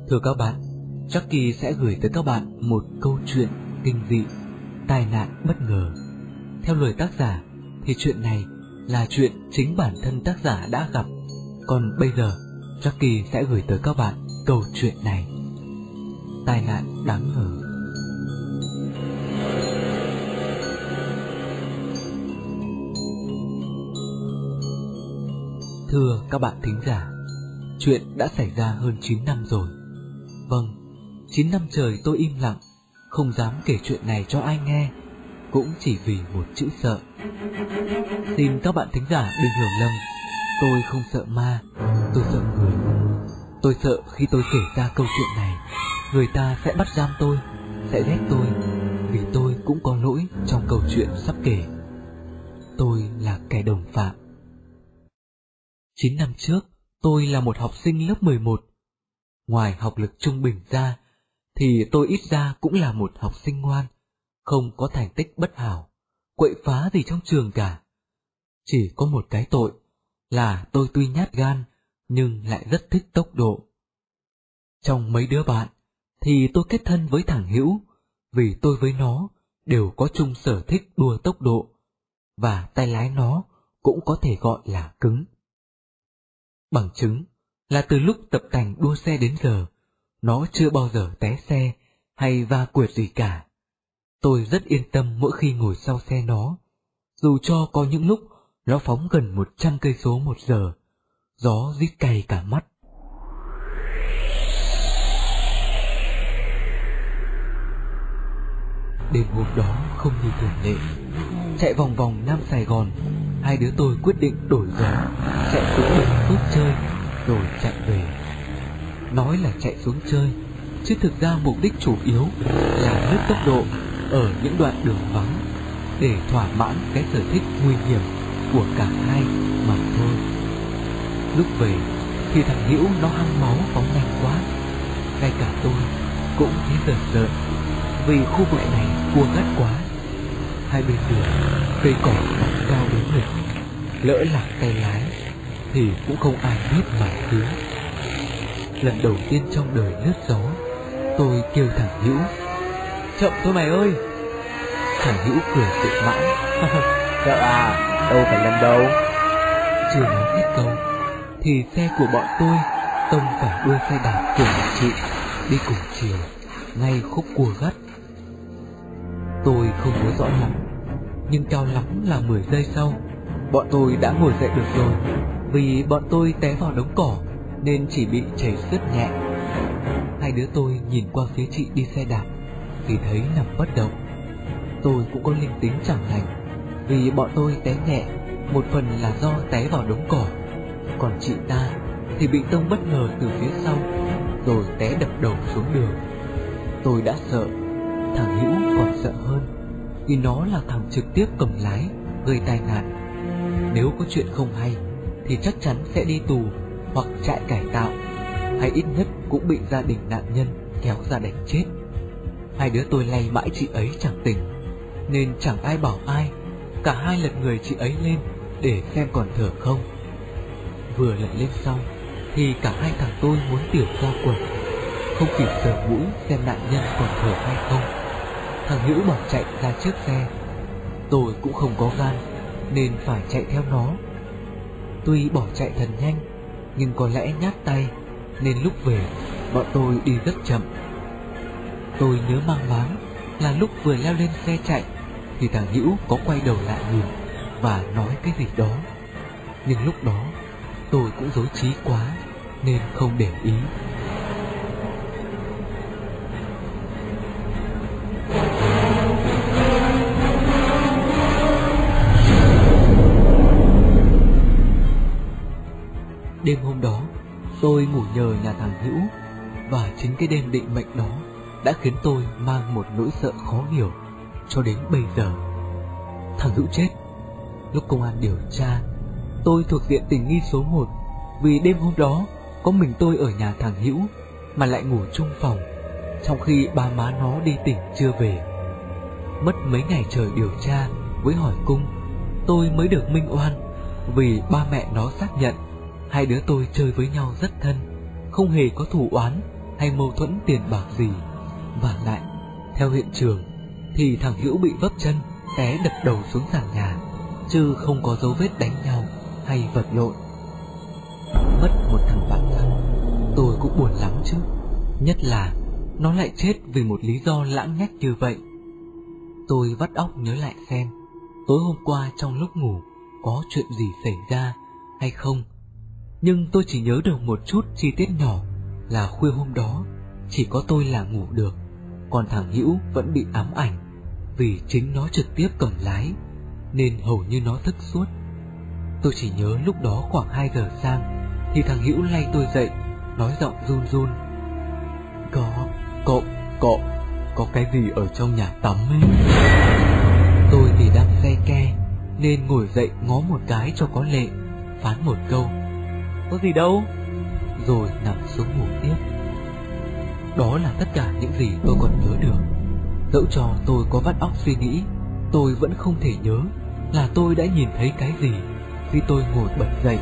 Thưa các bạn, Chucky sẽ gửi tới các bạn một câu chuyện kinh dị, tai nạn bất ngờ. Theo lời tác giả thì chuyện này là chuyện chính bản thân tác giả đã gặp. Còn bây giờ, Chucky sẽ gửi tới các bạn câu chuyện này. Tai nạn đáng ngờ. Thưa các bạn thính giả, chuyện đã xảy ra hơn 9 năm rồi. Vâng, 9 năm trời tôi im lặng, không dám kể chuyện này cho ai nghe, cũng chỉ vì một chữ sợ. Xin các bạn thính giả đừng hiểu lầm, tôi không sợ ma, tôi sợ người. Tôi sợ khi tôi kể ra câu chuyện này, người ta sẽ bắt giam tôi, sẽ ghét tôi, vì tôi cũng có lỗi trong câu chuyện sắp kể. Tôi là kẻ đồng phạm. 9 năm trước, tôi là một học sinh lớp 11. Ngoài học lực trung bình ra, thì tôi ít ra cũng là một học sinh ngoan, không có thành tích bất hảo, quậy phá gì trong trường cả. Chỉ có một cái tội là tôi tuy nhát gan, nhưng lại rất thích tốc độ. Trong mấy đứa bạn, thì tôi kết thân với thằng Hữu, vì tôi với nó đều có chung sở thích đua tốc độ, và tay lái nó cũng có thể gọi là cứng. Bằng chứng là từ lúc tập tành đua xe đến giờ, nó chưa bao giờ té xe hay va quệt gì cả. Tôi rất yên tâm mỗi khi ngồi sau xe nó, dù cho có những lúc nó phóng gần 100 cây số một giờ, gió rít cay cả mắt. Đêm hôm đó không như thường lệ, chạy vòng vòng Nam Sài Gòn, hai đứa tôi quyết định đổi gió, chạy xuống đường Phước chơi, rồi chạy về. Nói là chạy xuống chơi, chứ thực ra mục đích chủ yếu là lướt tốc độ ở những đoạn đường vắng, để thỏa mãn cái sở thích nguy hiểm của cả hai mà thôi. Lúc về thì thằng Hữu nó hăng máu phóng nhanh quá, ngay cả tôi cũng thấy rợn rợn, vì khu vực này cua gắt quá. Hai bên đường cây cỏ mọc cao đến ngực, lỡ lạc tay lái thì cũng không ai biết mà cứu. Lần đầu tiên trong đời lướt gió, tôi kêu thằng Hữu: "Chậm thôi mày ơi!" Thằng Hữu cười tự mãn: "Chậm à, đâu phải lần đầu." Chưa nói hết câu thì xe của bọn tôi tông phải đuôi xe đạp của một chị đi cùng chiều ngay khúc cua gắt. Tôi không nhớ rõ lắm, nhưng cao lắm là 10 giây sau, bọn tôi đã ngồi dậy được rồi, vì bọn tôi té vào đống cỏ nên chỉ bị chảy xước nhẹ. Hai đứa tôi nhìn qua phía chị đi xe đạp thì thấy nằm bất động. Tôi cũng có linh tính chẳng lành, vì bọn tôi té nhẹ một phần là do té vào đống cỏ, còn chị ta thì bị tông bất ngờ từ phía sau, rồi té đập đầu xuống đường. Tôi đã sợ, thằng Hữu còn sợ hơn, vì nó là thằng trực tiếp cầm lái gây tai nạn. Nếu có chuyện không hay thì chắc chắn sẽ đi tù hoặc trại cải tạo, hay ít nhất cũng bị gia đình nạn nhân kéo ra đánh chết. Hai đứa tôi lay mãi chị ấy chẳng tỉnh, nên chẳng ai bảo ai, cả hai lật người chị ấy lên để xem còn thở không. Vừa lật lên xong thì cả hai thằng tôi muốn tiểu ra quần, không kịp sờ mũi xem nạn nhân còn thở hay không. Thằng Hữu bỏ chạy ra trước xe, tôi cũng không có gan nên phải chạy theo nó. Tuy bỏ chạy thật nhanh, nhưng có lẽ nhát tay nên lúc về bọn tôi đi rất chậm. Tôi nhớ mang máng là lúc vừa leo lên xe chạy thì thằng Hữu có quay đầu lại nhìn và nói cái gì đó, nhưng lúc đó tôi cũng rối trí quá nên không để ý. Đêm hôm đó tôi ngủ nhờ nhà thằng Hữu, và chính cái đêm định mệnh đó đã khiến tôi mang một nỗi sợ khó hiểu cho đến bây giờ. Thằng Hữu chết. Lúc công an điều tra, tôi thuộc diện tình nghi số 1, vì đêm hôm đó có mình tôi ở nhà thằng Hữu mà lại ngủ chung phòng, trong khi ba má nó đi tỉnh chưa về. Mất mấy ngày trời điều tra với hỏi cung, tôi mới được minh oan, vì ba mẹ nó xác nhận hai đứa tôi chơi với nhau rất thân, không hề có thù oán, hay mâu thuẫn tiền bạc gì. Và lại, theo hiện trường thì thằng Hữu bị vấp chân, té đập đầu xuống sàn nhà, chứ không có dấu vết đánh nhau hay vật lộn. Mất một thằng bạn thân, tôi cũng buồn lắm chứ. Nhất là nó lại chết vì một lý do lãng nhách như vậy. Tôi vắt óc nhớ lại xem tối hôm qua trong lúc ngủ có chuyện gì xảy ra hay không. Nhưng tôi chỉ nhớ được một chút chi tiết nhỏ là khuya hôm đó chỉ có tôi là ngủ được, còn thằng Hữu vẫn bị ám ảnh vì chính nó trực tiếp cầm lái, nên hầu như nó thức suốt. Tôi chỉ nhớ lúc đó khoảng 2 giờ sang thì thằng Hữu lay tôi dậy, nói giọng run run: Có cái gì ở trong nhà tắm ấy. Tôi thì đang say ke nên ngồi dậy ngó một cái cho có lệ, phán một câu: có gì đâu, rồi nằm xuống ngủ tiếp. Đó là tất cả những gì tôi còn nhớ được. Dẫu cho tôi có vắt óc suy nghĩ, tôi vẫn không thể nhớ là tôi đã nhìn thấy cái gì khi tôi ngồi bật dậy.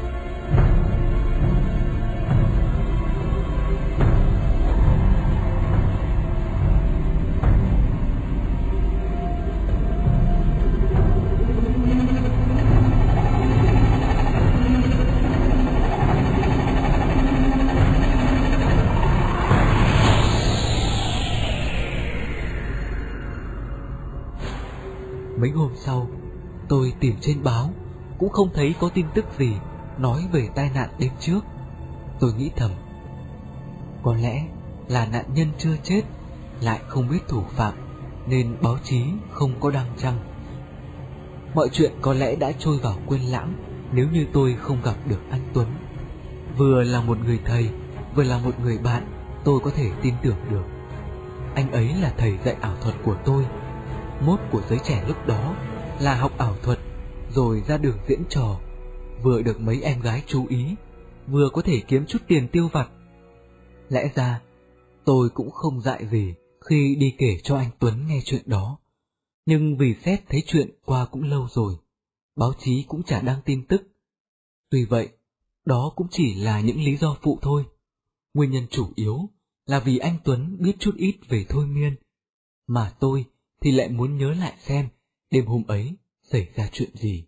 Mấy hôm sau, tôi tìm trên báo cũng không thấy có tin tức gì nói về tai nạn đêm trước. Tôi nghĩ thầm, có lẽ là nạn nhân chưa chết, lại không biết thủ phạm, nên báo chí không có đăng chăng. Mọi chuyện có lẽ đã trôi vào quên lãng nếu như tôi không gặp được anh Tuấn. Vừa là một người thầy, vừa là một người bạn tôi có thể tin tưởng được. Anh ấy là thầy dạy ảo thuật của tôi. Mốt của giới trẻ lúc đó là học ảo thuật rồi ra đường diễn trò, vừa được mấy em gái chú ý, vừa có thể kiếm chút tiền tiêu vặt. Lẽ ra tôi cũng không dại gì khi đi kể cho anh Tuấn nghe chuyện đó. Nhưng vì xét thấy chuyện qua cũng lâu rồi, báo chí cũng chả đăng tin tức. Tuy vậy, đó cũng chỉ là những lý do phụ thôi. Nguyên nhân chủ yếu là vì anh Tuấn biết chút ít về thôi miên, mà tôi thì lại muốn nhớ lại xem đêm hôm ấy xảy ra chuyện gì.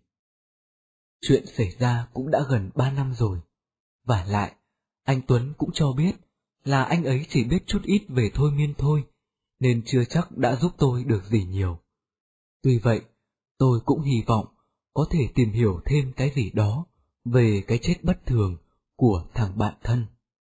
Chuyện xảy ra cũng đã gần 3 năm rồi. Vả lại, anh Tuấn cũng cho biết là anh ấy chỉ biết chút ít về thôi miên thôi, nên chưa chắc đã giúp tôi được gì nhiều. Tuy vậy, tôi cũng hy vọng có thể tìm hiểu thêm cái gì đó về cái chết bất thường của thằng bạn thân.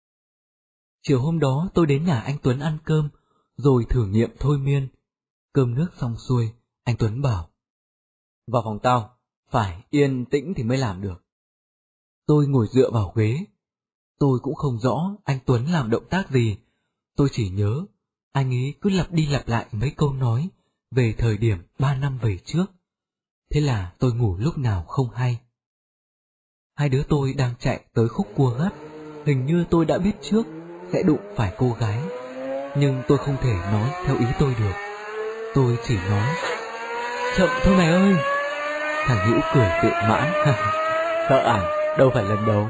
Chiều hôm đó tôi đến nhà anh Tuấn ăn cơm, rồi thử nghiệm thôi miên. Cơm nước xong xuôi, anh Tuấn bảo: vào phòng tao, phải yên tĩnh thì mới làm được. Tôi ngồi dựa vào ghế. Tôi cũng không rõ anh Tuấn làm động tác gì. Tôi chỉ nhớ anh ấy cứ lặp đi lặp lại mấy câu nói về thời điểm 3 năm về trước. Thế là tôi ngủ lúc nào không hay. Hai đứa tôi đang chạy tới khúc cua gắt. Hình như tôi đã biết trước sẽ đụng phải cô gái, nhưng tôi không thể nói theo ý tôi được. Tôi chỉ nói: chậm thôi mày ơi. Thằng Hữu cười tự mãn: sợ à, đâu phải lần đầu.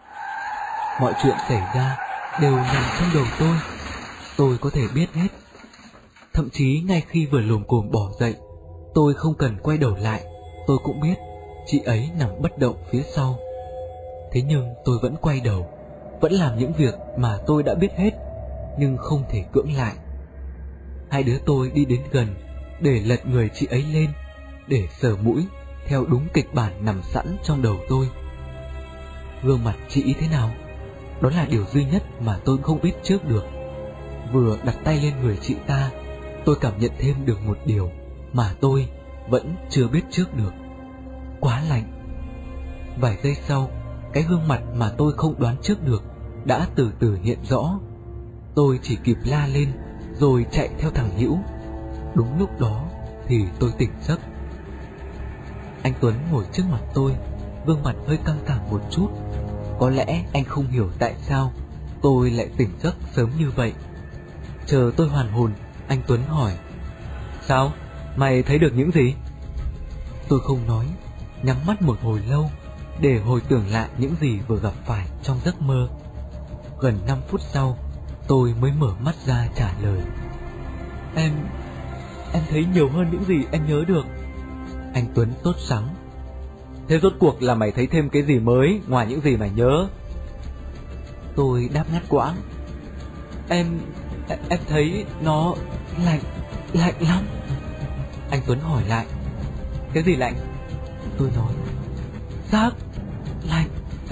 Mọi chuyện xảy ra đều nằm trong đầu tôi có thể biết hết. Thậm chí ngay khi vừa lồm cồm bỏ dậy, tôi không cần quay đầu lại, tôi cũng biết chị ấy nằm bất động phía sau. Thế nhưng tôi vẫn quay đầu, vẫn làm những việc mà tôi đã biết hết, nhưng không thể cưỡng lại. Hai đứa tôi đi đến gần để lật người chị ấy lên, để sờ mũi theo đúng kịch bản nằm sẵn trong đầu tôi. Gương mặt chị ấy thế nào, đó là điều duy nhất mà tôi không biết trước được. Vừa đặt tay lên người chị ta, tôi cảm nhận thêm được một điều mà tôi vẫn chưa biết trước được: quá lạnh. Vài giây sau, cái gương mặt mà tôi không đoán trước được đã từ từ hiện rõ. Tôi chỉ kịp la lên rồi chạy theo thằng Hữu. Đúng lúc đó thì tôi tỉnh giấc. Anh Tuấn ngồi trước mặt tôi, gương mặt hơi căng thẳng một chút. Có lẽ anh không hiểu tại sao tôi lại tỉnh giấc sớm như vậy. Chờ tôi hoàn hồn, anh Tuấn hỏi: sao? Mày thấy được những gì? Tôi không nói, nhắm mắt một hồi lâu để hồi tưởng lại những gì vừa gặp phải trong giấc mơ. Gần 5 phút sau, Tôi mới mở mắt ra trả lời. Em thấy nhiều hơn những gì em nhớ được. Anh Tuấn sốt sắng. Thế rốt cuộc là mày thấy thêm cái gì mới ngoài những gì mày nhớ? Tôi đáp ngắt quãng. Em thấy nó lạnh lắm. Anh Tuấn hỏi lại. Cái gì lạnh? Tôi nói. Giác lạnh.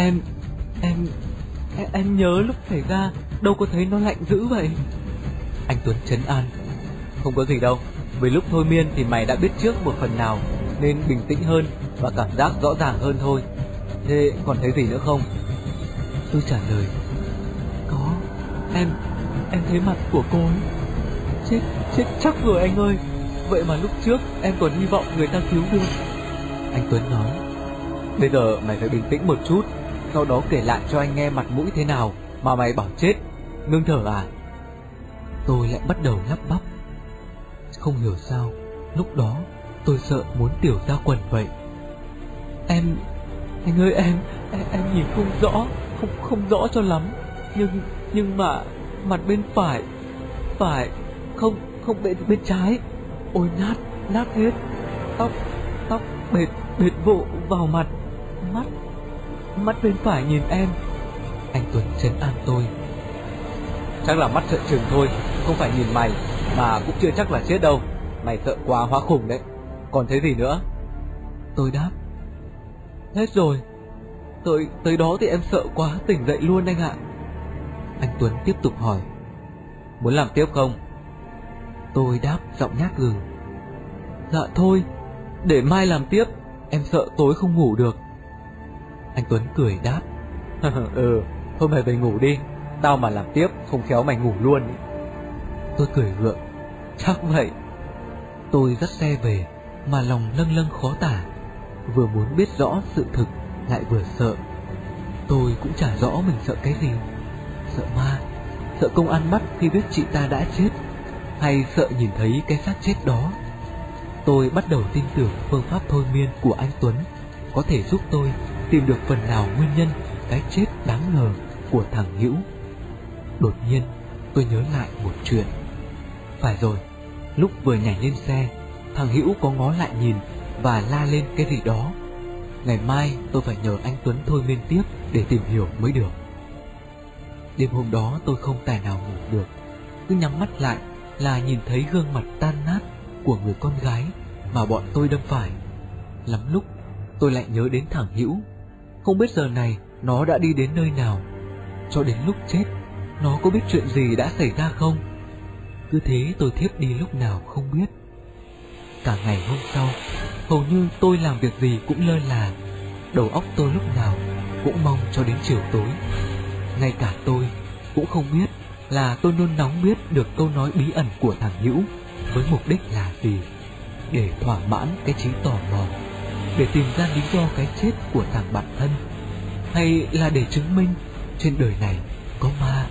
Em nhớ lúc xảy ra đâu có thấy nó lạnh dữ vậy. Anh Tuấn trấn an. Không có gì đâu, vì lúc thôi miên thì mày đã biết trước một phần nào nên bình tĩnh hơn và cảm giác rõ ràng hơn thôi. Thế còn thấy gì nữa không? Tôi trả lời. Có, em thấy mặt của cô ấy. Chết chắc rồi anh ơi. Vậy mà lúc trước em còn hy vọng người ta cứu được. Anh Tuấn nói. Bây giờ mày phải bình tĩnh một chút, sau đó kể lại cho anh nghe mặt mũi thế nào mà mày bảo chết. Ngưng thở à? Tôi lại bắt đầu lắp bắp. Không hiểu sao lúc đó tôi sợ muốn tiểu ra quần vậy. Anh ơi, em nhìn không rõ cho lắm. Nhưng mà mặt bên phải không bên trái. Ôi nát hết. Tóc bệt vụ vào mặt. Mắt bên phải nhìn em. Anh Tuấn trấn an tôi. Chắc là mắt trợn trừng thôi, không phải nhìn mày, mà cũng chưa chắc là chết đâu. Mày sợ quá hóa khủng đấy. Còn thế gì nữa? Tôi đáp. Hết rồi. Tới đó thì em sợ quá tỉnh dậy luôn anh ạ. Anh Tuấn tiếp tục hỏi. Muốn làm tiếp không? Tôi đáp giọng nhát gừng. Dạ thôi, để mai làm tiếp. Em sợ tối không ngủ được. Anh Tuấn cười đáp. Ừ, thôi mày về ngủ đi. Tao mà làm tiếp không khéo mày ngủ luôn. Tôi cười gượng. Chắc vậy. Tôi dắt xe về mà lòng lâng lâng khó tả. Vừa muốn biết rõ sự thực lại vừa sợ. Tôi cũng chả rõ mình sợ cái gì. Sợ ma, sợ công an bắt khi biết chị ta đã chết, hay sợ nhìn thấy cái xác chết đó. Tôi bắt đầu tin tưởng phương pháp thôi miên của anh Tuấn có thể giúp tôi tìm được phần nào nguyên nhân cái chết đáng ngờ của thằng Hữu. Đột nhiên tôi nhớ lại một chuyện. Phải rồi, lúc vừa nhảy lên xe, thằng Hữu có ngó lại nhìn và la lên cái gì đó. Ngày mai tôi phải nhờ anh Tuấn thôi miên tiếp để tìm hiểu mới được. Đêm hôm đó tôi không tài nào ngủ được. Cứ nhắm mắt lại là nhìn thấy gương mặt tan nát của người con gái mà bọn tôi đâm phải. Lắm lúc tôi lại nhớ đến thằng Hữu. Không biết giờ này nó đã đi đến nơi nào. Cho đến lúc chết, nó có biết chuyện gì đã xảy ra không? Cứ thế tôi thiếp đi lúc nào không biết. Cả ngày hôm sau, hầu như tôi làm việc gì cũng lơ là. Đầu óc tôi lúc nào cũng mong cho đến chiều tối. Ngay cả tôi cũng không biết là tôi nôn nóng biết được câu nói bí ẩn của thằng Hữu với mục đích là gì. Để thỏa mãn cái trí tò mò, để tìm ra lý do cái chết của thằng bạn thân, hay là để chứng minh trên đời này có ma.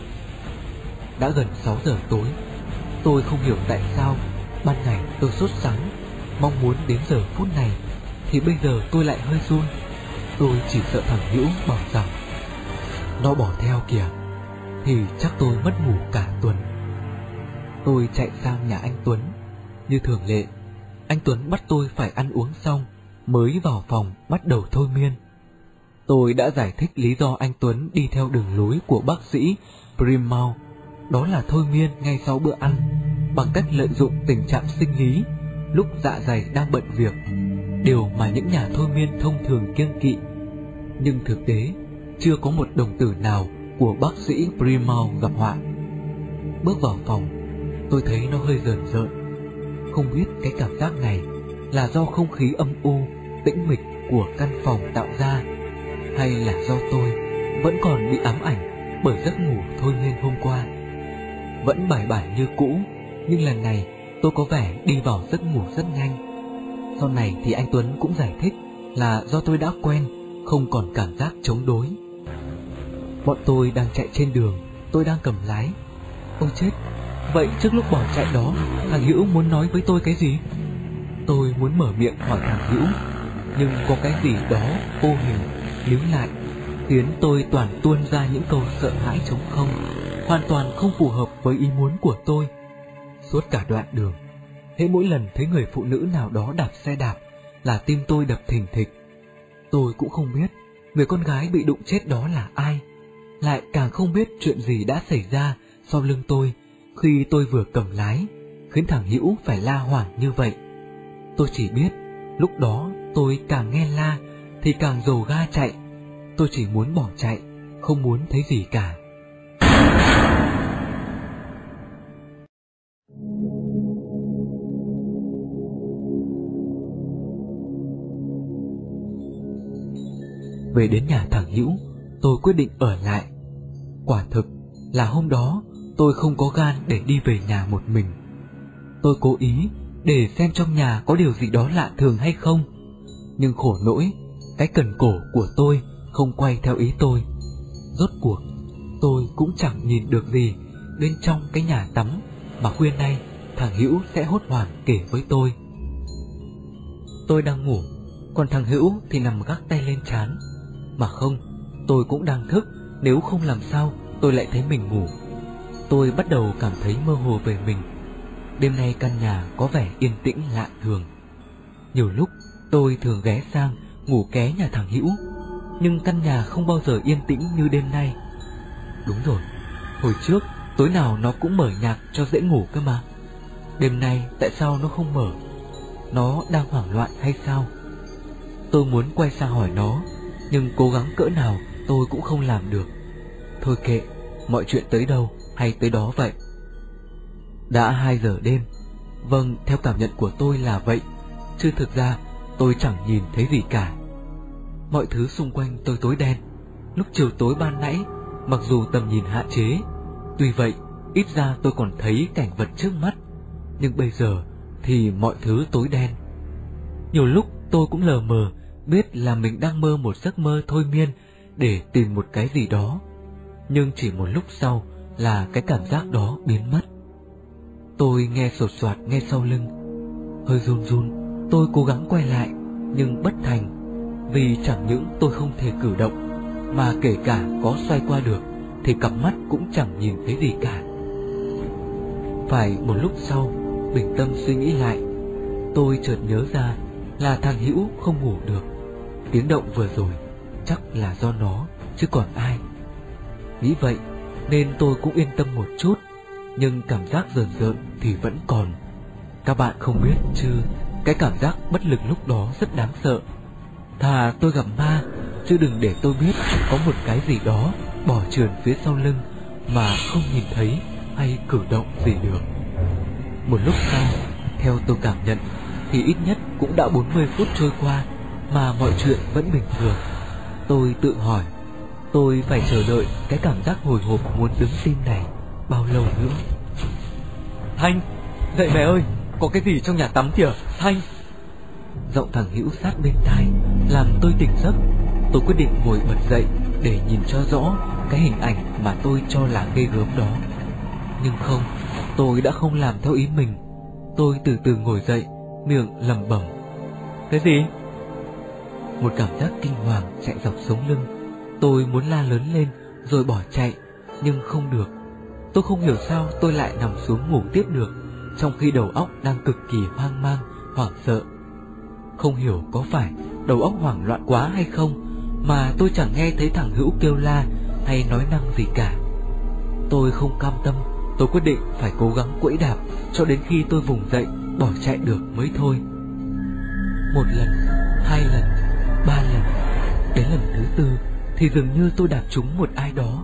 Đã gần 6 giờ tối. Tôi không hiểu tại sao ban ngày tôi sốt sắng, mong muốn đến giờ phút này, thì bây giờ tôi lại hơi run. Tôi chỉ sợ thằng Hữu bảo rằng nó bỏ theo kìa, thì chắc tôi mất ngủ cả tuần. Tôi chạy sang nhà anh Tuấn. Như thường lệ, anh Tuấn bắt tôi phải ăn uống xong mới vào phòng bắt đầu thôi miên. Tôi đã giải thích lý do anh Tuấn đi theo đường lối của bác sĩ Primau, đó là thôi miên ngay sau bữa ăn, bằng cách lợi dụng tình trạng sinh lý lúc dạ dày đang bận việc, điều mà những nhà thôi miên thông thường kiêng kỵ. Nhưng thực tế, chưa có một đồng tử nào của bác sĩ Primau gặp họa. Bước vào phòng, tôi thấy nó hơi rờn rợn. Không biết cái cảm giác này là do không khí âm u, tĩnh mịch của căn phòng tạo ra, hay là do tôi vẫn còn bị ám ảnh bởi giấc ngủ thôi miên hôm qua. Vẫn bài bản như cũ, nhưng lần này tôi có vẻ đi vào giấc ngủ rất nhanh. Sau này thì anh Tuấn cũng giải thích là do tôi đã quen, không còn cảm giác chống đối. Bọn tôi đang chạy trên đường, tôi đang cầm lái. Ôi chết, vậy trước lúc bỏ chạy đó, thằng Hữu muốn nói với tôi cái gì? Tôi muốn mở miệng hỏi thằng Hữu, nhưng có cái gì đó vô hình níu lại, khiến tôi toàn tuôn ra những câu sợ hãi trống không. hoàn toàn không phù hợp với ý muốn của tôi. Suốt cả đoạn đường, hễ mỗi lần thấy người phụ nữ nào đó đạp xe đạp là tim tôi đập thình thịch. Tôi cũng không biết người con gái bị đụng chết đó là ai, lại càng không biết chuyện gì đã xảy ra sau lưng tôi khi tôi vừa cầm lái, khiến thằng Hữu phải la hoảng như vậy. Tôi chỉ biết lúc đó tôi càng nghe la thì càng dồ ga chạy. Tôi chỉ muốn bỏ chạy, không muốn thấy gì cả. Về đến nhà thằng Hữu, tôi quyết định ở lại. Quả thực là hôm đó tôi không có gan để đi về nhà một mình. Tôi cố ý để xem trong nhà có điều gì đó lạ thường hay không, nhưng khổ nỗi cái cần cổ của tôi không quay theo ý tôi. Rốt cuộc tôi cũng chẳng nhìn được gì bên trong cái nhà tắm mà khuya nay thằng Hữu sẽ hốt hoảng kể với tôi. Tôi đang ngủ, còn thằng Hữu thì nằm gác tay lên trán. Mà không, tôi cũng đang thức, nếu không làm sao tôi lại thấy mình ngủ. Tôi bắt đầu cảm thấy mơ hồ về mình. Đêm nay căn nhà có vẻ yên tĩnh lạ thường. Nhiều lúc tôi thường ghé sang ngủ ké nhà thằng Hữu, nhưng căn nhà không bao giờ yên tĩnh như đêm nay. Đúng rồi, hồi trước tối nào nó cũng mở nhạc cho dễ ngủ cơ mà. Đêm nay tại sao nó không mở? Nó đang hoảng loạn hay sao? Tôi muốn quay sang hỏi nó, nhưng cố gắng cỡ nào tôi cũng không làm được. Thôi kệ, mọi chuyện tới đâu hay tới đó vậy. Đã 2 giờ đêm. Vâng, theo cảm nhận của tôi là vậy, chứ thực ra tôi chẳng nhìn thấy gì cả. Mọi thứ xung quanh tôi tối đen. Lúc chiều tối ban nãy, mặc dù tầm nhìn hạn chế, tuy vậy ít ra tôi còn thấy cảnh vật trước mắt, nhưng bây giờ thì mọi thứ tối đen. Nhiều lúc tôi cũng lờ mờ biết là mình đang mơ một giấc mơ thôi miên để tìm một cái gì đó, nhưng chỉ một lúc sau là cái cảm giác đó biến mất. Tôi nghe sột soạt ngay sau lưng, hơi run run. Tôi cố gắng quay lại nhưng bất thành, vì chẳng những tôi không thể cử động, mà kể cả có xoay qua được thì cặp mắt cũng chẳng nhìn thấy gì cả. Phải một lúc sau, bình tâm suy nghĩ lại, tôi chợt nhớ ra là thằng Hữu không ngủ được. Tiếng động vừa rồi chắc là do nó, chứ còn ai. Nghĩ vậy nên tôi cũng yên tâm một chút, nhưng cảm giác rờn rợn thì vẫn còn. Các bạn không biết chứ, cái cảm giác bất lực lúc đó rất đáng sợ. Thà tôi gặp ma, chứ đừng để tôi biết có một cái gì đó bỏ trườn phía sau lưng mà không nhìn thấy hay cử động gì được. Một lúc sau, theo tôi cảm nhận, thì ít nhất cũng đã 40 phút trôi qua mà mọi chuyện vẫn bình thường. Tôi tự hỏi, tôi phải chờ đợi cái cảm giác hồi hộp muốn đứng tim này bao lâu nữa? Thanh, dậy mẹ ơi, có cái gì trong nhà tắm kìa, Thanh. Giọng thằng Hữu sát bên tai làm tôi tỉnh giấc. Tôi quyết định ngồi bật dậy để nhìn cho rõ cái hình ảnh mà tôi cho là ghê gớm đó. Nhưng không, tôi đã không làm theo ý mình. Tôi từ từ ngồi dậy, miệng lẩm bẩm: cái gì? Một cảm giác kinh hoàng chạy dọc sống lưng. Tôi muốn la lớn lên rồi bỏ chạy, nhưng không được. Tôi không hiểu sao tôi lại nằm xuống ngủ tiếp được, trong khi đầu óc đang cực kỳ hoang mang, hoảng sợ. Không hiểu có phải đầu óc hoảng loạn quá hay không, mà tôi chẳng nghe thấy thằng Hữu kêu la hay nói năng gì cả. Tôi không cam tâm, tôi quyết định phải cố gắng quẫy đạp cho đến khi tôi vùng dậy bỏ chạy được mới thôi. 1 lần, 2 lần, 3 lần, đến lần thứ 4 thì dường như tôi đạp trúng một ai đó.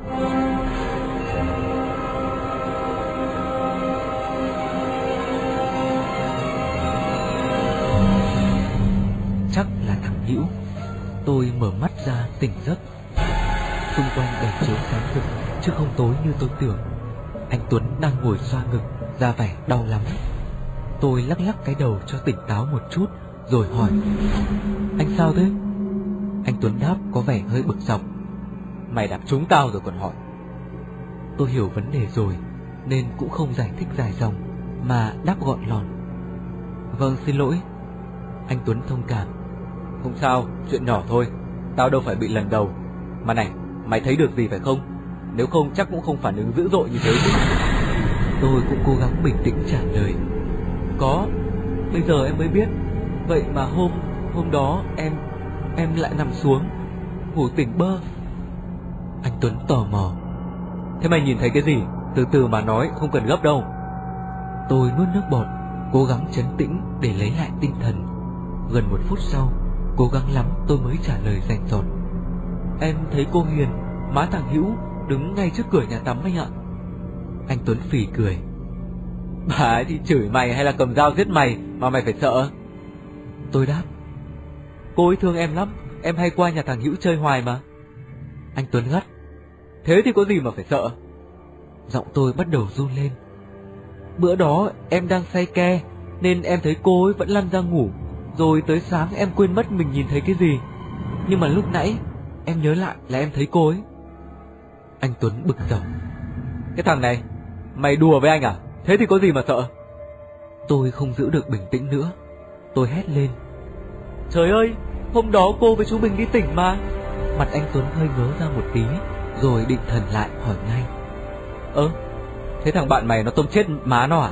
Chắc là thằng Hữu. Tôi mở mắt ra tỉnh giấc. Xung quanh đèn chiếu sáng rực, chứ không tối như tôi tưởng. Anh Tuấn đang ngồi xoa ngực, ra vẻ đau lắm. Tôi lắc lắc cái đầu cho tỉnh táo một chút, rồi hỏi: anh sao thế? Anh Tuấn đáp có vẻ hơi bực dọc: mày đạp trúng tao rồi còn hỏi. Tôi hiểu vấn đề rồi nên cũng không giải thích dài dòng, mà đáp gọn lọn: vâng, xin lỗi. Anh Tuấn thông cảm: không sao, chuyện nhỏ thôi, tao đâu phải bị lần đầu. Mà này, mày thấy được gì phải không? nếu không chắc cũng không phản ứng dữ dội như thế chứ. Tôi cũng cố gắng bình tĩnh trả lời. Có, bây giờ em mới biết. Vậy mà hôm đó em lại nằm xuống, ngủ tỉnh bơ. Anh Tuấn tò mò. Thế mày nhìn thấy cái gì? Từ từ mà nói, không cần gấp đâu. Tôi nuốt nước bọt, cố gắng trấn tĩnh để lấy lại tinh thần. Gần 1 phút sau, cố gắng lắm tôi mới trả lời rành rọt. Em thấy cô Hiền, má thằng Hữu, đứng ngay trước cửa nhà tắm anh ạ. Anh Tuấn phì cười. Bà ấy thì chửi mày hay là cầm dao giết mày mà mày phải sợ? Tôi đáp. Cô ấy thương em lắm, em hay qua nhà thằng Hữu chơi hoài mà. Anh Tuấn gắt. Thế thì có gì mà phải sợ? Giọng tôi bắt đầu run lên. Bữa đó em đang say ke, nên em thấy cô ấy vẫn lăn ra ngủ. Rồi tới sáng em quên mất mình nhìn thấy cái gì. Nhưng mà lúc nãy em nhớ lại là em thấy cô ấy. Anh Tuấn bực dọc. Cái thằng này, mày đùa với anh à? Thế thì có gì mà sợ? Tôi không giữ được bình tĩnh nữa. Tôi hét lên. Trời ơi, hôm đó cô với chú Bình đi tỉnh mà. Mặt anh Tuấn hơi ngớ ra một tí, rồi định thần lại hỏi ngay. Thế thằng bạn mày nó tôm chết má nó à?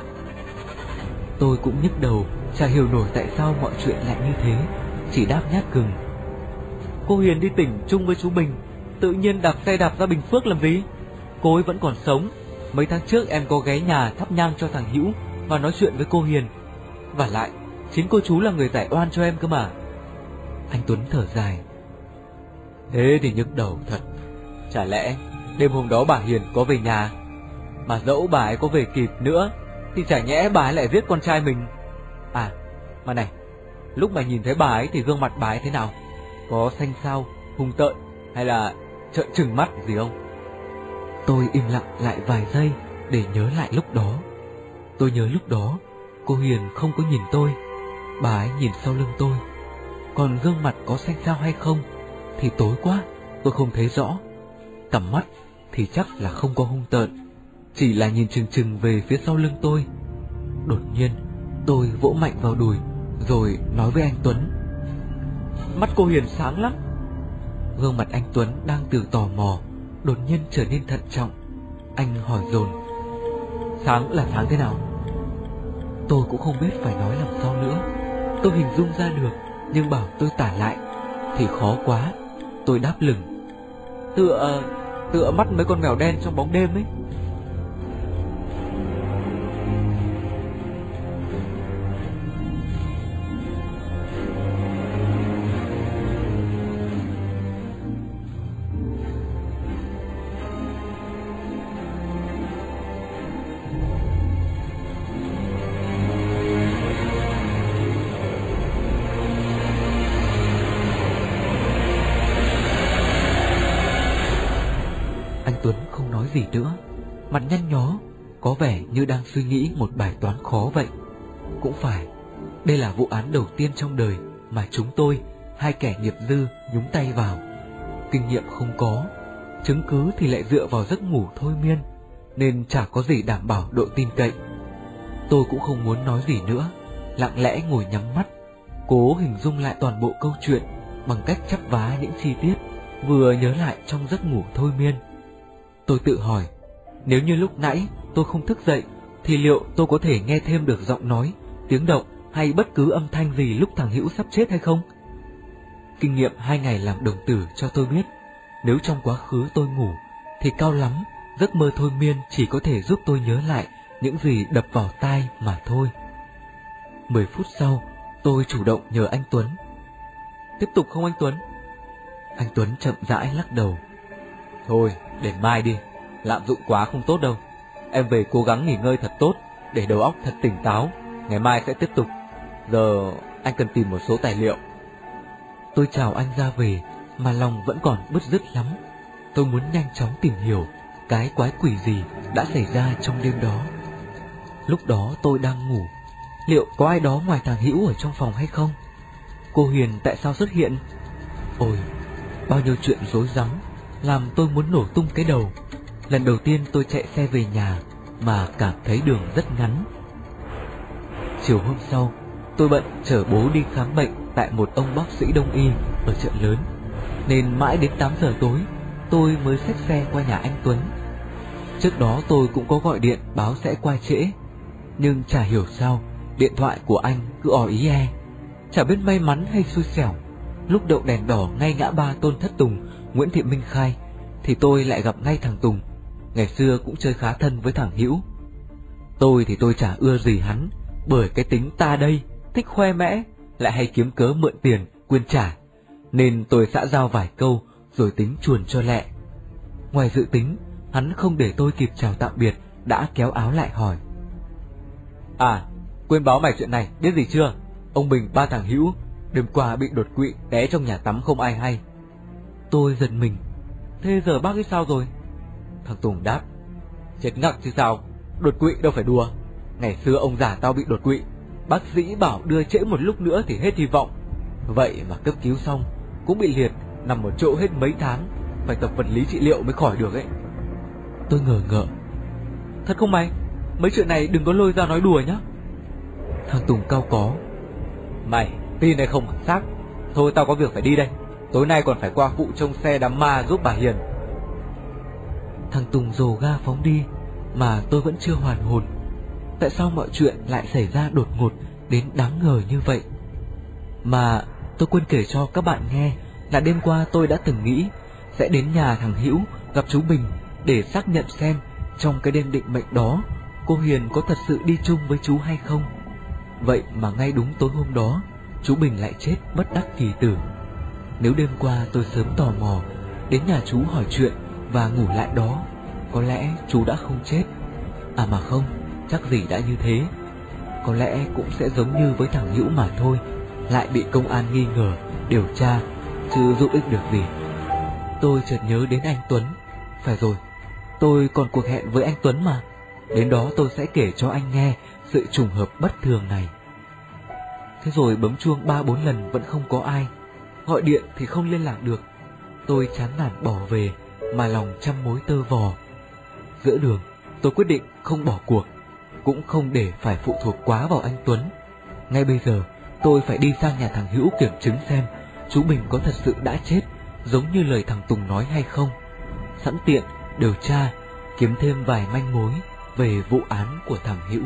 Tôi cũng nhức đầu, chả hiểu nổi tại sao mọi chuyện lại như thế, chỉ đáp nhát gừng. Cô Hiền đi tỉnh chung với chú Bình, tự nhiên đạp xe đạp ra Bình Phước làm gì? Cô ấy vẫn còn sống. Mấy tháng trước em có ghé nhà thắp nhang cho thằng Hữu và nói chuyện với cô Hiền. Và lại, chính cô chú là người giải oan cho em cơ mà. Anh Tuấn thở dài. Thế thì nhức đầu thật. Chả lẽ đêm hôm đó bà Hiền có về nhà? Mà dẫu bà ấy có về kịp nữa thì chả nhẽ bà ấy lại giết con trai mình. À, mà này, lúc mà nhìn thấy bà ấy thì gương mặt bà ấy thế nào? Có xanh xao, hung tợn hay là trợn trừng mắt gì không? Tôi im lặng lại vài giây để nhớ lại lúc đó. Tôi nhớ lúc đó cô Hiền không có nhìn tôi, bà ấy nhìn sau lưng tôi. Còn gương mặt có xanh xao hay không thì tối quá, tôi không thấy rõ. Tầm mắt thì chắc là không có hung tợn, chỉ là nhìn chừng chừng về phía sau lưng tôi. Đột nhiên tôi vỗ mạnh vào đùi, rồi nói với anh Tuấn. Mắt cô Hiền sáng lắm. Gương mặt anh Tuấn đang từ tò mò đột nhiên trở nên thận trọng. Anh hỏi dồn. Sáng là sáng thế nào? Tôi cũng không biết phải nói làm sao nữa. Tôi hình dung ra được, nhưng bảo tôi tả lại thì khó quá. Tôi đáp lửng. Tựa mắt mấy con mèo đen trong bóng đêm ấy. Anh Tuấn không nói gì nữa, mặt nhăn nhó, có vẻ như đang suy nghĩ một bài toán khó vậy. Cũng phải, đây là vụ án đầu tiên trong đời mà chúng tôi, hai kẻ nghiệp dư, nhúng tay vào. Kinh nghiệm không có, chứng cứ thì lại dựa vào giấc ngủ thôi miên, nên chả có gì đảm bảo độ tin cậy. Tôi cũng không muốn nói gì nữa, lặng lẽ ngồi nhắm mắt, cố hình dung lại toàn bộ câu chuyện bằng cách chắp vá những chi tiết vừa nhớ lại trong giấc ngủ thôi miên. Tôi tự hỏi, nếu như lúc nãy tôi không thức dậy thì liệu tôi có thể nghe thêm được giọng nói, tiếng động hay bất cứ âm thanh gì lúc thằng Hữu sắp chết hay không? Kinh nghiệm 2 ngày làm đồng tử cho tôi biết, nếu trong quá khứ tôi ngủ thì cao lắm giấc mơ thôi miên chỉ có thể giúp tôi nhớ lại những gì đập vào tai mà thôi. 10 phút sau, tôi chủ động nhờ anh Tuấn. Tiếp tục không anh Tuấn? Anh Tuấn chậm rãi lắc đầu. Thôi, để mai đi, lạm dụng quá không tốt đâu. Em về cố gắng nghỉ ngơi thật tốt, để đầu óc thật tỉnh táo, ngày mai sẽ tiếp tục. Giờ anh cần tìm một số tài liệu. Tôi chào anh ra về, mà lòng vẫn còn bứt rứt lắm. Tôi muốn nhanh chóng tìm hiểu cái quái quỷ gì đã xảy ra trong đêm đó. Lúc đó tôi đang ngủ, liệu có ai đó ngoài thằng Hữu ở trong phòng hay không? Cô Hiền tại sao xuất hiện? Ôi, bao nhiêu chuyện rối rắm làm tôi muốn nổ tung cái đầu. Lần đầu tiên tôi chạy xe về nhà mà cảm thấy đường rất ngắn. Chiều hôm sau, tôi bận chở bố đi khám bệnh tại một ông bác sĩ đông y ở chợ lớn, nên mãi đến 8 giờ tối tôi mới xách xe qua nhà anh Tuấn. Trước đó tôi cũng có gọi điện báo sẽ qua trễ, nhưng chả hiểu sao điện thoại của anh cứ ò ý e. Chả biết may mắn hay xui xẻo, lúc đậu đèn đỏ ngay ngã ba Tôn Thất Tùng, Nguyễn Thị Minh Khai thì tôi lại gặp ngay thằng Tùng. Ngày xưa cũng chơi khá thân với thằng Hữu. Tôi thì tôi chả ưa gì hắn, bởi cái tính ta đây, thích khoe mẽ, lại hay kiếm cớ mượn tiền, quên trả, nên tôi xã giao vài câu rồi tính chuồn cho lẹ. Ngoài dự tính, hắn không để tôi kịp chào tạm biệt đã kéo áo lại hỏi: À, quên báo mày chuyện này, biết gì chưa? Ông Bình ba thằng Hữu đêm qua bị đột quỵ té trong nhà tắm không ai hay. Tôi giật mình: thế giờ bác ấy sao rồi? Thằng Tùng đáp: chết ngắc chứ sao, đột quỵ đâu phải đùa. Ngày xưa ông già tao bị đột quỵ, bác sĩ bảo đưa trễ một lúc nữa thì hết hy vọng. Vậy mà cấp cứu xong cũng bị liệt, nằm một chỗ hết mấy tháng, phải tập vật lý trị liệu mới khỏi được ấy. Tôi ngờ ngợ: thật không mày? Mấy chuyện này đừng có lôi ra nói đùa nhá. Thằng Tùng cau có: mày tin hay không hẳn xác. Thôi tao có việc phải đi đây, tối nay còn phải qua phụ trông xe đám ma giúp bà Hiền. Thằng Tùng dồ ga phóng đi, mà tôi vẫn chưa hoàn hồn. Tại sao mọi chuyện lại xảy ra đột ngột đến đáng ngờ như vậy? Mà tôi quên kể cho các bạn nghe là đêm qua tôi đã từng nghĩ sẽ đến nhà thằng Hữu gặp chú Bình để xác nhận xem trong cái đêm định mệnh đó cô Hiền có thật sự đi chung với chú hay không. Vậy mà ngay đúng tối hôm đó, chú Bình lại chết bất đắc kỳ tử. Nếu đêm qua tôi sớm tò mò đến nhà chú hỏi chuyện và ngủ lại đó, có lẽ chú đã không chết. À mà không, chắc gì đã như thế. Có lẽ cũng sẽ giống như với thằng Hữu mà thôi, lại bị công an nghi ngờ, điều tra, chứ giúp ích được gì. Tôi chợt nhớ đến anh Tuấn. Phải rồi, tôi còn cuộc hẹn với anh Tuấn mà. Đến đó tôi sẽ kể cho anh nghe sự trùng hợp bất thường này. Thế rồi bấm chuông 3-4 lần vẫn không có ai, gọi điện thì không liên lạc được. Tôi chán nản bỏ về, mà lòng trăm mối tơ vò. Giữa đường, tôi quyết định không bỏ cuộc, cũng không để phải phụ thuộc quá vào anh Tuấn. Ngay bây giờ, tôi phải đi sang nhà thằng Hữu kiểm chứng xem chú Bình có thật sự đã chết giống như lời thằng Tùng nói hay không, sẵn tiện điều tra, kiếm thêm vài manh mối về vụ án của thằng Hữu.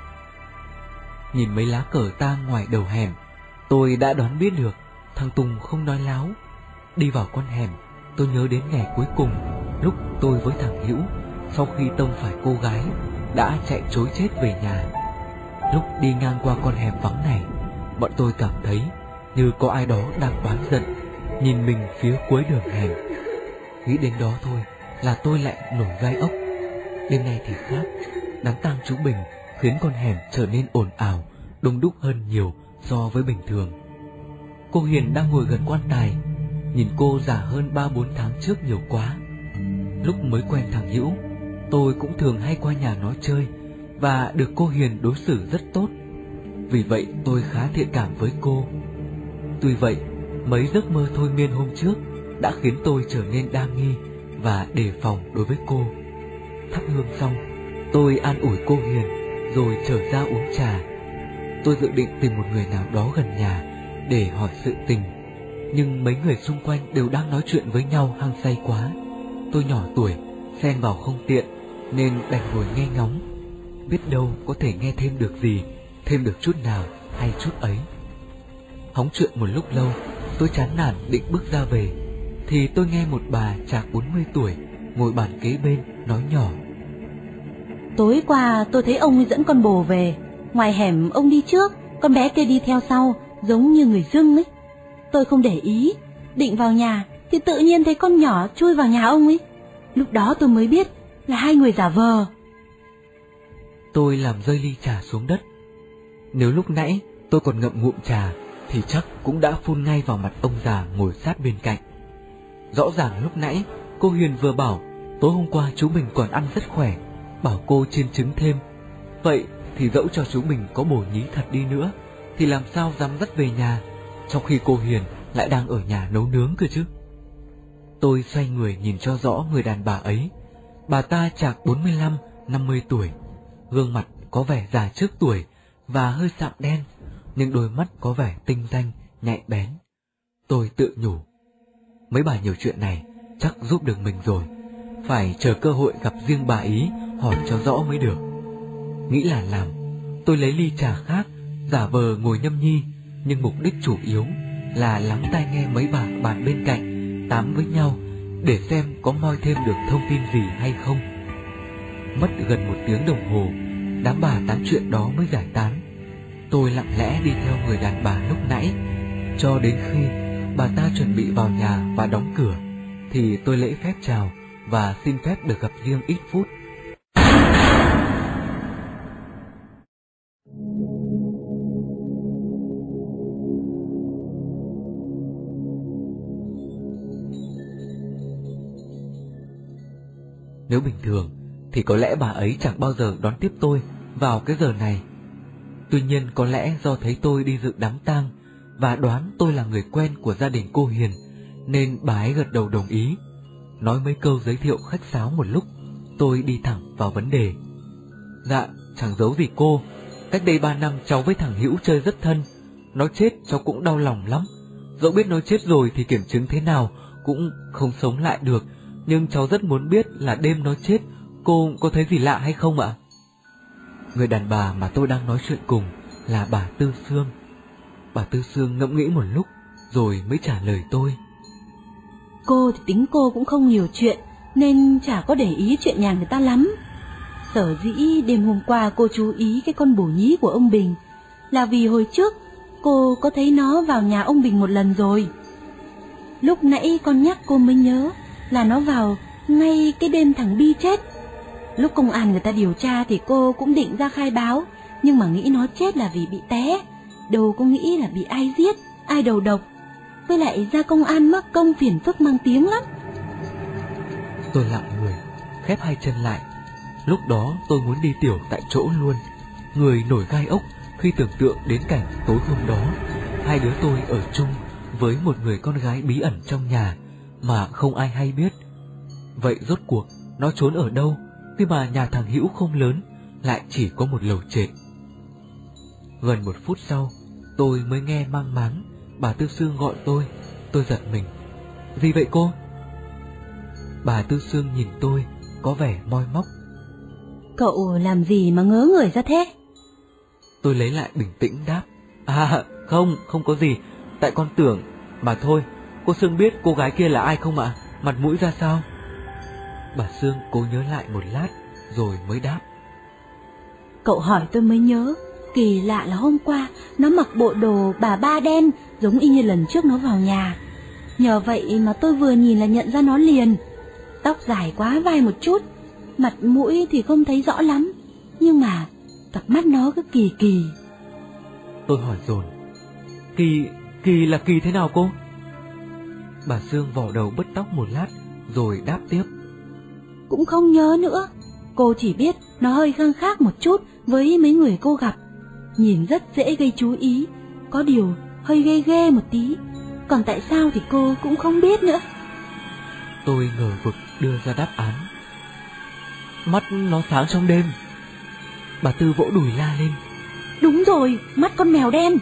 Nhìn mấy lá cờ tang ngoài đầu hẻm, tôi đã đoán biết được thằng Tùng không nói láo. Đi vào con hẻm, tôi nhớ đến ngày cuối cùng lúc tôi với thằng Hữu, sau khi tông phải cô gái, đã chạy trối chết về nhà. Lúc đi ngang qua con hẻm vắng này, bọn tôi cảm thấy như có ai đó đang oán giận nhìn mình phía cuối đường hẻm. Nghĩ đến đó thôi là tôi lại nổi gai ốc. Đêm nay thì khác, đám tang chú Bình khiến con hẻm trở nên ồn ào, đông đúc hơn nhiều so với bình thường. Cô Hiền đang ngồi gần quan tài, nhìn cô già hơn 3-4 tháng trước nhiều quá. Lúc mới quen thằng Hữu, tôi cũng thường hay qua nhà nó chơi và được cô Hiền đối xử rất tốt. Vì vậy tôi khá thiện cảm với cô. Tuy vậy, mấy giấc mơ thôi miên hôm trước đã khiến tôi trở nên đa nghi và đề phòng đối với cô. Thắp hương xong, tôi an ủi cô Hiền rồi trở ra uống trà. Tôi dự định tìm một người nào đó gần nhà để hỏi sự tình, nhưng mấy người xung quanh đều đang nói chuyện với nhau hăng say quá. Tôi nhỏ tuổi, xen vào không tiện, nên đành ngồi nghe ngóng. Biết đâu có thể nghe thêm được gì, thêm được chút nào hay chút ấy. Hóng chuyện một lúc lâu, tôi chán nản định bước ra về, thì tôi nghe một bà chạc 40 tuổi ngồi bàn kế bên nói nhỏ: Tối qua tôi thấy ông ấy dẫn con bồ về. Ngoài hẻm ông đi trước, con bé kia đi theo sau, giống như người dưng ấy. Tôi không để ý, định vào nhà thì tự nhiên thấy con nhỏ chui vào nhà ông ấy. Lúc đó tôi mới biết là hai người giả vờ. Tôi làm rơi ly trà xuống đất. Nếu lúc nãy tôi còn ngậm ngụm trà thì chắc cũng đã phun ngay vào mặt ông già ngồi sát bên cạnh. Rõ ràng lúc nãy cô Hiền vừa bảo tối hôm qua chú Bình còn ăn rất khỏe, bảo cô chiên trứng thêm. Vậy thì dẫu cho chú Bình có bổ nhí thật đi nữa thì làm sao dám dắt về nhà, trong khi cô Hiền lại đang ở nhà nấu nướng cơ chứ. Tôi xoay người nhìn cho rõ người đàn bà ấy. Bà ta chạc 45-50 tuổi, gương mặt có vẻ già trước tuổi và hơi sạm đen, nhưng đôi mắt có vẻ tinh danh, nhạy bén. Tôi tự nhủ, mấy bà nhiều chuyện này chắc giúp được mình rồi. Phải chờ cơ hội gặp riêng bà ý hỏi cho rõ mới được. Nghĩ là làm, tôi lấy ly trà khác, giả vờ ngồi nhâm nhi, nhưng mục đích chủ yếu là lắng tai nghe mấy bà bàn bên cạnh tám với nhau để xem có moi thêm được thông tin gì hay không. Mất gần 1 tiếng đồng hồ, đám bà tán chuyện đó mới giải tán. Tôi lặng lẽ đi theo người đàn bà lúc nãy, cho đến khi bà ta chuẩn bị vào nhà và đóng cửa, thì tôi lễ phép chào và xin phép được gặp riêng ít phút. Nếu bình thường thì có lẽ bà ấy chẳng bao giờ đón tiếp tôi vào cái giờ này. Tuy nhiên có lẽ do thấy tôi đi dự đám tang và đoán tôi là người quen của gia đình cô Hiền, nên bà ấy gật đầu đồng ý. Nói mấy câu giới thiệu khách sáo một lúc, tôi đi thẳng vào vấn đề. Dạ, chẳng giấu gì cô, cách đây 3 năm cháu với thằng Hữu chơi rất thân. Nó chết cháu cũng đau lòng lắm. Dẫu biết nó chết rồi thì kiểm chứng thế nào cũng không sống lại được, nhưng cháu rất muốn biết là đêm nó chết cô có thấy gì lạ hay không ạ? Người đàn bà mà tôi đang nói chuyện cùng là bà Tư Sương. Bà Tư Sương ngẫm nghĩ một lúc rồi mới trả lời tôi. Cô thì tính cô cũng không nhiều chuyện, nên chả có để ý chuyện nhà người ta lắm. Sở dĩ đêm hôm qua cô chú ý cái con bồ nhí của ông Bình là vì hồi trước cô có thấy nó vào nhà ông Bình một lần rồi. Lúc nãy con nhắc cô mới nhớ là nó vào ngay cái đêm thằng Bi chết. Lúc công an người ta điều tra thì cô cũng định ra khai báo, nhưng mà nghĩ nó chết là vì bị té, đâu có nghĩ là bị ai giết, ai đầu độc. Với lại ra công an mắc công phiền phức mang tiếng lắm. Tôi lặng người, khép hai chân lại. Lúc đó tôi muốn đi tiểu tại chỗ luôn. Người nổi gai ốc khi tưởng tượng đến cảnh tối hôm đó hai đứa tôi ở chung với một người con gái bí ẩn trong nhà mà không ai hay biết. Vậy rốt cuộc nó trốn ở đâu khi mà nhà thằng Hữu không lớn, lại chỉ có một lầu trệt? Gần 1 phút sau, tôi mới nghe mang máng bà Tư Sương gọi tôi. Tôi giật mình. Gì vậy cô? Bà Tư Sương nhìn tôi có vẻ moi móc. Cậu làm gì mà ngớ người ra thế? Tôi lấy lại bình tĩnh đáp. À không có gì, tại con tưởng mà thôi. Cô Sương biết cô gái kia là ai không ạ? Mặt mũi ra sao? Bà Sương cố nhớ lại một lát rồi mới đáp. Cậu hỏi tôi mới nhớ, kỳ lạ là hôm qua nó mặc bộ đồ bà ba đen giống y như lần trước nó vào nhà. Nhờ vậy mà tôi vừa nhìn là nhận ra nó liền. Tóc dài quá vai một chút, mặt mũi thì không thấy rõ lắm, nhưng mà cặp mắt nó cứ kỳ kỳ. Tôi hỏi dồn. Kỳ là kỳ thế nào cô? Bà Sương vò đầu bứt tóc một lát rồi đáp tiếp. Cũng không nhớ nữa. Cô chỉ biết nó hơi khăng khác một chút với mấy người cô gặp. Nhìn rất dễ gây chú ý, có điều hơi ghê ghê một tí. Còn tại sao thì cô cũng không biết nữa. Tôi ngờ vực đưa ra đáp án. Mắt nó sáng trong đêm. Bà Tư vỗ đùi la lên. Đúng rồi, mắt con mèo đen.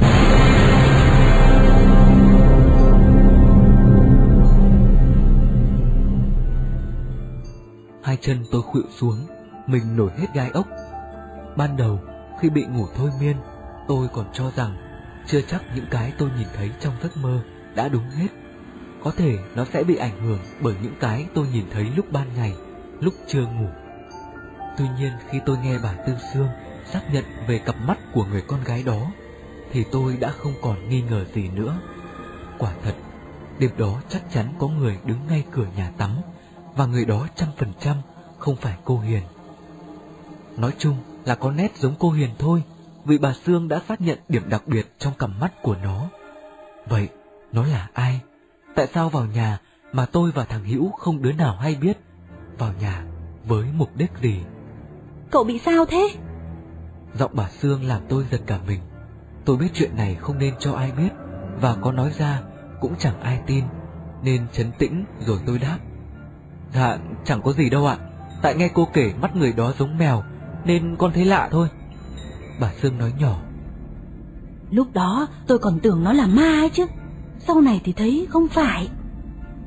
Hai chân tôi khuỵu xuống, mình nổi hết gai ốc. Ban đầu khi bị ngủ thôi miên, tôi còn cho rằng chưa chắc những cái tôi nhìn thấy trong giấc mơ đã đúng hết. Có thể nó sẽ bị ảnh hưởng bởi những cái tôi nhìn thấy lúc ban ngày, lúc chưa ngủ. Tuy nhiên khi tôi nghe bà Tư Sương xác nhận về cặp mắt của người con gái đó, thì tôi đã không còn nghi ngờ gì nữa. Quả thật, đêm đó chắc chắn có người đứng ngay cửa nhà tắm, và người đó 100% không phải cô Hiền. Nói chung là có nét giống cô Hiền thôi, vì bà Sương đã xác nhận điểm đặc biệt trong cặp mắt của nó. Vậy nó là ai? Tại sao vào nhà mà tôi và thằng Hữu không đứa nào hay biết? Vào nhà với mục đích gì? Cậu bị sao thế? Giọng bà Sương làm tôi giật cả mình. Tôi biết chuyện này không nên cho ai biết, và có nói ra cũng chẳng ai tin, nên trấn tĩnh rồi tôi đáp. Dạ, chẳng có gì đâu ạ. Tại nghe cô kể mắt người đó giống mèo, nên con thấy lạ thôi. Bà Sương nói nhỏ. Lúc đó tôi còn tưởng nó là ma ấy chứ, sau này thì thấy không phải.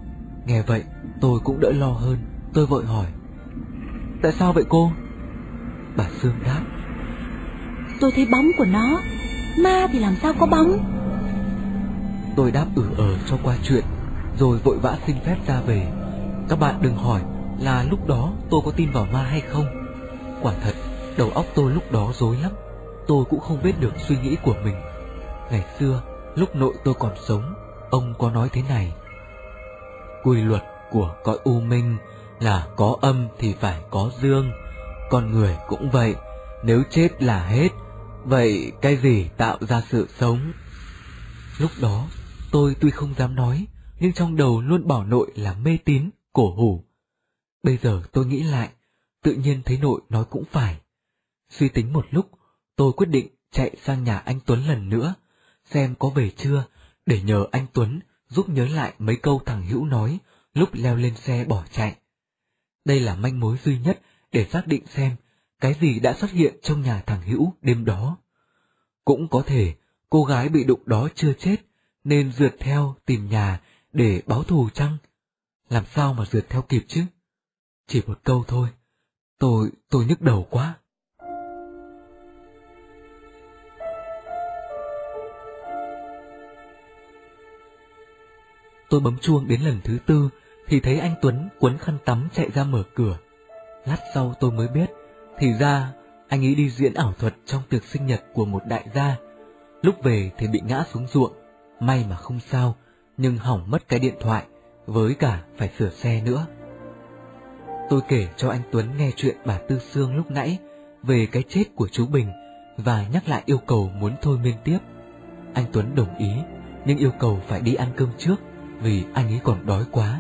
Nghe vậy tôi cũng đỡ lo hơn. Tôi vội hỏi: Tại sao vậy cô? Bà Sương đáp: Tôi thấy bóng của nó. Ma thì làm sao có bóng? Tôi đáp cho qua chuyện, rồi vội vã xin phép ra về. Các bạn đừng hỏi là lúc đó tôi có tin vào ma hay không. Quả thật, đầu óc tôi lúc đó rối lắm. Tôi cũng không biết được suy nghĩ của mình. Ngày xưa, lúc nội tôi còn sống, ông có nói thế này: quy luật của cõi u minh là có âm thì phải có dương. Con người cũng vậy, nếu chết là hết, vậy cái gì tạo ra sự sống? Lúc đó, tôi tuy không dám nói, nhưng trong đầu luôn bảo nội là mê tín, cổ hủ. Bây giờ tôi nghĩ lại, tự nhiên thấy nội nói cũng phải. Suy tính một lúc, tôi quyết định chạy sang nhà anh Tuấn lần nữa, xem có về chưa, để nhờ anh Tuấn giúp nhớ lại mấy câu thằng Hữu nói lúc leo lên xe bỏ chạy. Đây là manh mối duy nhất để xác định xem cái gì đã xuất hiện trong nhà thằng Hữu đêm đó. Cũng có thể cô gái bị đụng đó chưa chết, nên rượt theo tìm nhà để báo thù chăng? Làm sao mà rượt theo kịp chứ? Chỉ một câu thôi, tôi nhức đầu quá. Tôi bấm chuông đến lần thứ 4 thì thấy anh Tuấn quấn khăn tắm chạy ra mở cửa. Lát sau tôi mới biết, thì ra anh ấy đi diễn ảo thuật trong tiệc sinh nhật của một đại gia. Lúc về thì bị ngã xuống ruộng, may mà không sao, nhưng hỏng mất cái điện thoại, với cả phải sửa xe nữa. Tôi kể cho anh Tuấn nghe chuyện bà Tư Sương lúc nãy về cái chết của chú Bình và nhắc lại yêu cầu muốn thôi miên tiếp. Anh Tuấn đồng ý, nhưng yêu cầu phải đi ăn cơm trước vì anh ấy còn đói quá.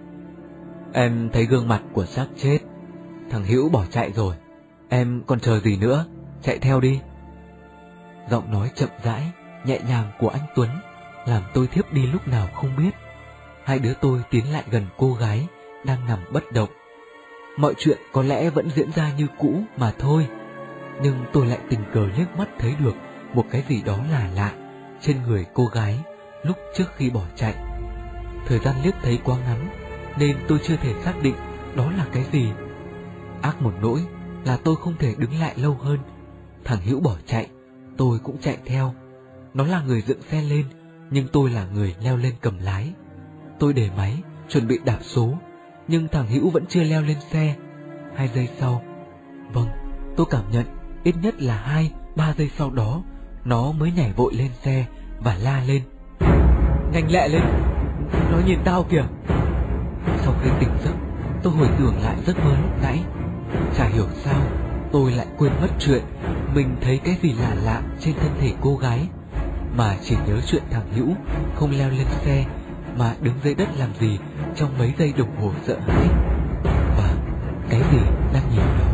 Em thấy gương mặt của xác chết, thằng Hữu bỏ chạy rồi, em còn chờ gì nữa, chạy theo đi. Giọng nói chậm rãi, nhẹ nhàng của anh Tuấn làm tôi thiếp đi lúc nào không biết. Hai đứa tôi tiến lại gần cô gái đang nằm bất động. Mọi chuyện có lẽ vẫn diễn ra như cũ mà thôi, nhưng tôi lại tình cờ liếc mắt thấy được một cái gì đó là lạ trên người cô gái lúc trước khi bỏ chạy. Thời gian liếc thấy quá ngắn nên tôi chưa thể xác định đó là cái gì. Ác một nỗi là tôi không thể đứng lại lâu hơn. Thằng Hữu bỏ chạy, tôi cũng chạy theo. Nó là người dựng xe lên, nhưng tôi là người leo lên cầm lái. Tôi để máy, chuẩn bị đạp số, nhưng thằng Hữu vẫn chưa leo lên xe. 2 giây sau, vâng, tôi cảm nhận ít nhất là 2-3 giây sau đó, nó mới nhảy vội lên xe và la lên: Nhanh lẹ lên, nó nhìn tao kìa. Sau khi tỉnh giấc, tôi hồi tưởng lại giấc mơ lúc nãy. Chả hiểu sao tôi lại quên mất chuyện mình thấy cái gì lạ lạ trên thân thể cô gái, mà chỉ nhớ chuyện thằng Hữu không leo lên xe mà đứng dưới đất làm gì trong mấy giây đồng hồ sợ hãi. Và cái gì đang nhìn nó?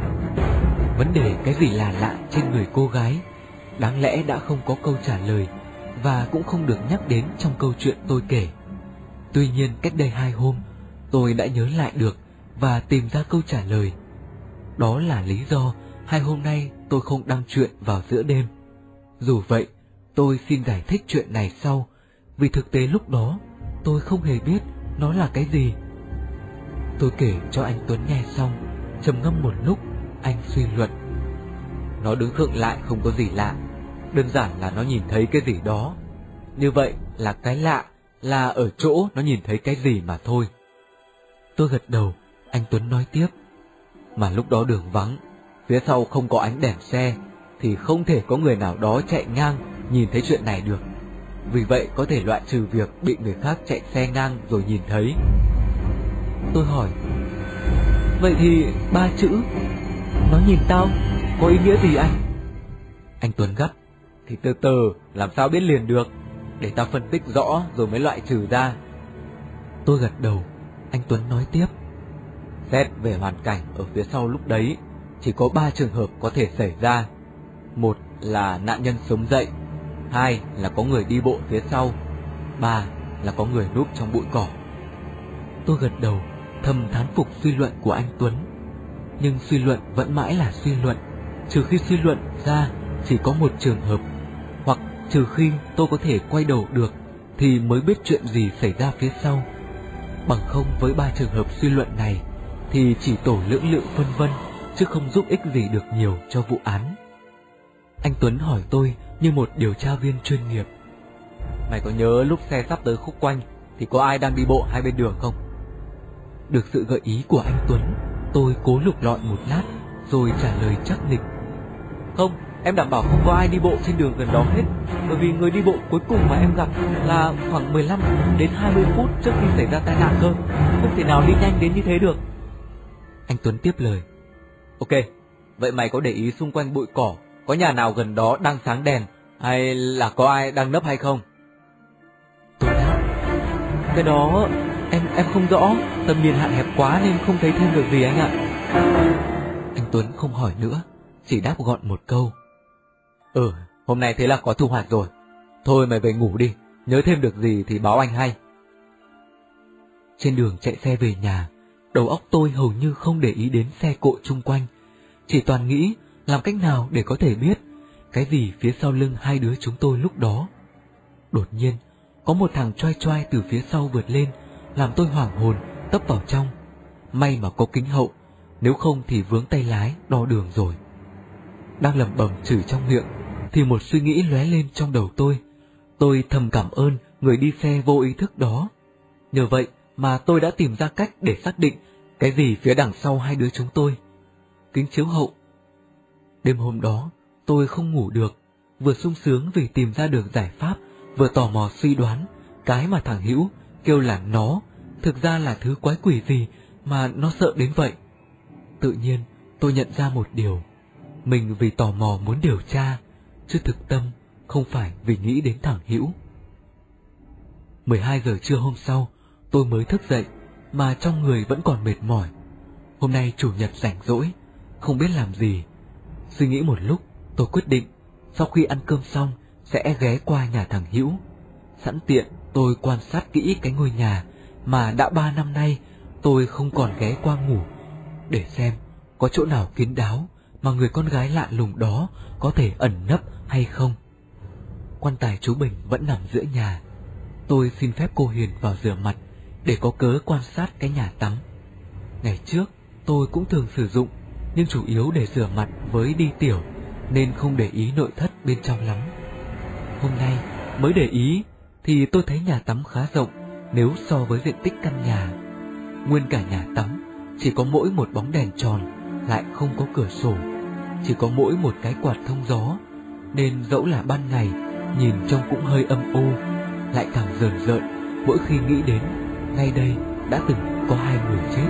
Vấn đề cái gì lạ lạ trên người cô gái đáng lẽ đã không có câu trả lời và cũng không được nhắc đến trong câu chuyện tôi kể. Tuy nhiên cách đây 2 hôm tôi đã nhớ lại được và tìm ra câu trả lời. Đó là lý do 2 hôm nay tôi không đăng chuyện vào giữa đêm. Dù vậy, tôi xin giải thích chuyện này sau, vì thực tế lúc đó tôi không hề biết nó là cái gì. Tôi kể cho anh Tuấn nghe xong, trầm ngâm một lúc, anh suy luận: Nó đứng khựng lại không có gì lạ, đơn giản là nó nhìn thấy cái gì đó. Như vậy là cái lạ là ở chỗ nó nhìn thấy cái gì mà thôi. Tôi gật đầu. Anh Tuấn nói tiếp: Mà lúc đó đường vắng, phía sau không có ánh đèn xe, thì không thể có người nào đó chạy ngang nhìn thấy chuyện này được. Vì vậy có thể loại trừ việc bị người khác chạy xe ngang rồi nhìn thấy. Tôi hỏi: Vậy thì 3 chữ "nó nhìn tao" có ý nghĩa gì anh? Anh Tuấn gắt: Thì từ từ, làm sao biết liền được, để ta phân tích rõ rồi mới loại trừ ra. Tôi gật đầu. Anh Tuấn nói tiếp: Xét về hoàn cảnh ở phía sau lúc đấy, chỉ có 3 trường hợp có thể xảy ra. 1 là nạn nhân sống dậy, 2 là có người đi bộ phía sau, 3 là có người núp trong bụi cỏ. Tôi gật đầu, thầm thán phục suy luận của anh Tuấn. Nhưng suy luận vẫn mãi là suy luận, trừ khi suy luận ra chỉ có một trường hợp, hoặc trừ khi tôi có thể quay đầu được thì mới biết chuyện gì xảy ra phía sau. Bằng không với 3 trường hợp suy luận này thì chỉ tổ lưỡng lự phân vân, chứ không giúp ích gì được nhiều cho vụ án. Anh Tuấn hỏi tôi như một điều tra viên chuyên nghiệp. Mày có nhớ lúc xe sắp tới khúc quanh thì có ai đang đi bộ hai bên đường không? Được sự gợi ý của anh Tuấn, tôi cố lục lọi một lát rồi trả lời chắc nịch. Không, em đảm bảo không có ai đi bộ trên đường gần đó hết. Bởi vì người đi bộ cuối cùng mà em gặp là khoảng 15 đến 20 phút trước khi xảy ra tai nạn cơ. Không thể nào đi nhanh đến như thế được. Anh Tuấn tiếp lời. Ok, vậy mày có để ý xung quanh bụi cỏ, có nhà nào gần đó đang sáng đèn, hay là có ai đang nấp hay không? Tôi đáp. Cái đó em không rõ, tầm nhìn hạn hẹp quá nên không thấy thêm được gì anh ạ. Anh Tuấn không hỏi nữa, chỉ đáp gọn một câu. Hôm nay thế là có thu hoạch rồi. Thôi mày về ngủ đi, nhớ thêm được gì thì báo anh hay. Trên đường chạy xe về nhà, đầu óc tôi hầu như không để ý đến xe cộ chung quanh, chỉ toàn nghĩ làm cách nào để có thể biết cái gì phía sau lưng hai đứa chúng tôi lúc đó. Đột nhiên, có một thằng choai choai từ phía sau vượt lên, làm tôi hoảng hồn, tấp vào trong. May mà có kính hậu, nếu không thì vướng tay lái đo đường rồi. Đang lẩm bẩm chửi trong miệng thì một suy nghĩ lóe lên trong đầu tôi. Tôi thầm cảm ơn người đi xe vô ý thức đó. Nhờ vậy mà tôi đã tìm ra cách để xác định cái gì phía đằng sau hai đứa chúng tôi. Kính chiếu hậu. Đêm hôm đó tôi không ngủ được, vừa sung sướng vì tìm ra được giải pháp, vừa tò mò suy đoán cái mà thằng Hữu kêu là nó thực ra là thứ quái quỷ gì mà nó sợ đến vậy. Tự nhiên tôi nhận ra một điều, mình vì tò mò muốn điều tra, chứ thực tâm không phải vì nghĩ đến thằng Hữu. 12 giờ trưa hôm sau, tôi mới thức dậy mà trong người vẫn còn mệt mỏi. Hôm nay chủ nhật rảnh rỗi, không biết làm gì. Suy nghĩ một lúc, tôi quyết định sau khi ăn cơm xong sẽ ghé qua nhà thằng Hữu. Sẵn tiện tôi quan sát kỹ cái ngôi nhà mà đã 3 năm nay tôi không còn ghé qua ngủ, để xem có chỗ nào kín đáo mà người con gái lạ lùng đó có thể ẩn nấp hay không. Quan tài chú Bình vẫn nằm giữa nhà. Tôi xin phép cô Hiền vào rửa mặt để có cớ quan sát cái nhà tắm. Ngày trước tôi cũng thường sử dụng, nhưng chủ yếu để rửa mặt với đi tiểu, nên không để ý nội thất bên trong lắm. Hôm nay mới để ý thì tôi thấy nhà tắm khá rộng nếu so với diện tích căn nhà. Nguyên cả nhà tắm chỉ có mỗi một bóng đèn tròn, lại không có cửa sổ, chỉ có mỗi một cái quạt thông gió, nên dẫu là ban ngày nhìn trông cũng hơi âm u, lại càng rờn rợn mỗi khi nghĩ đến ngay đây đã từng có 2 người chết.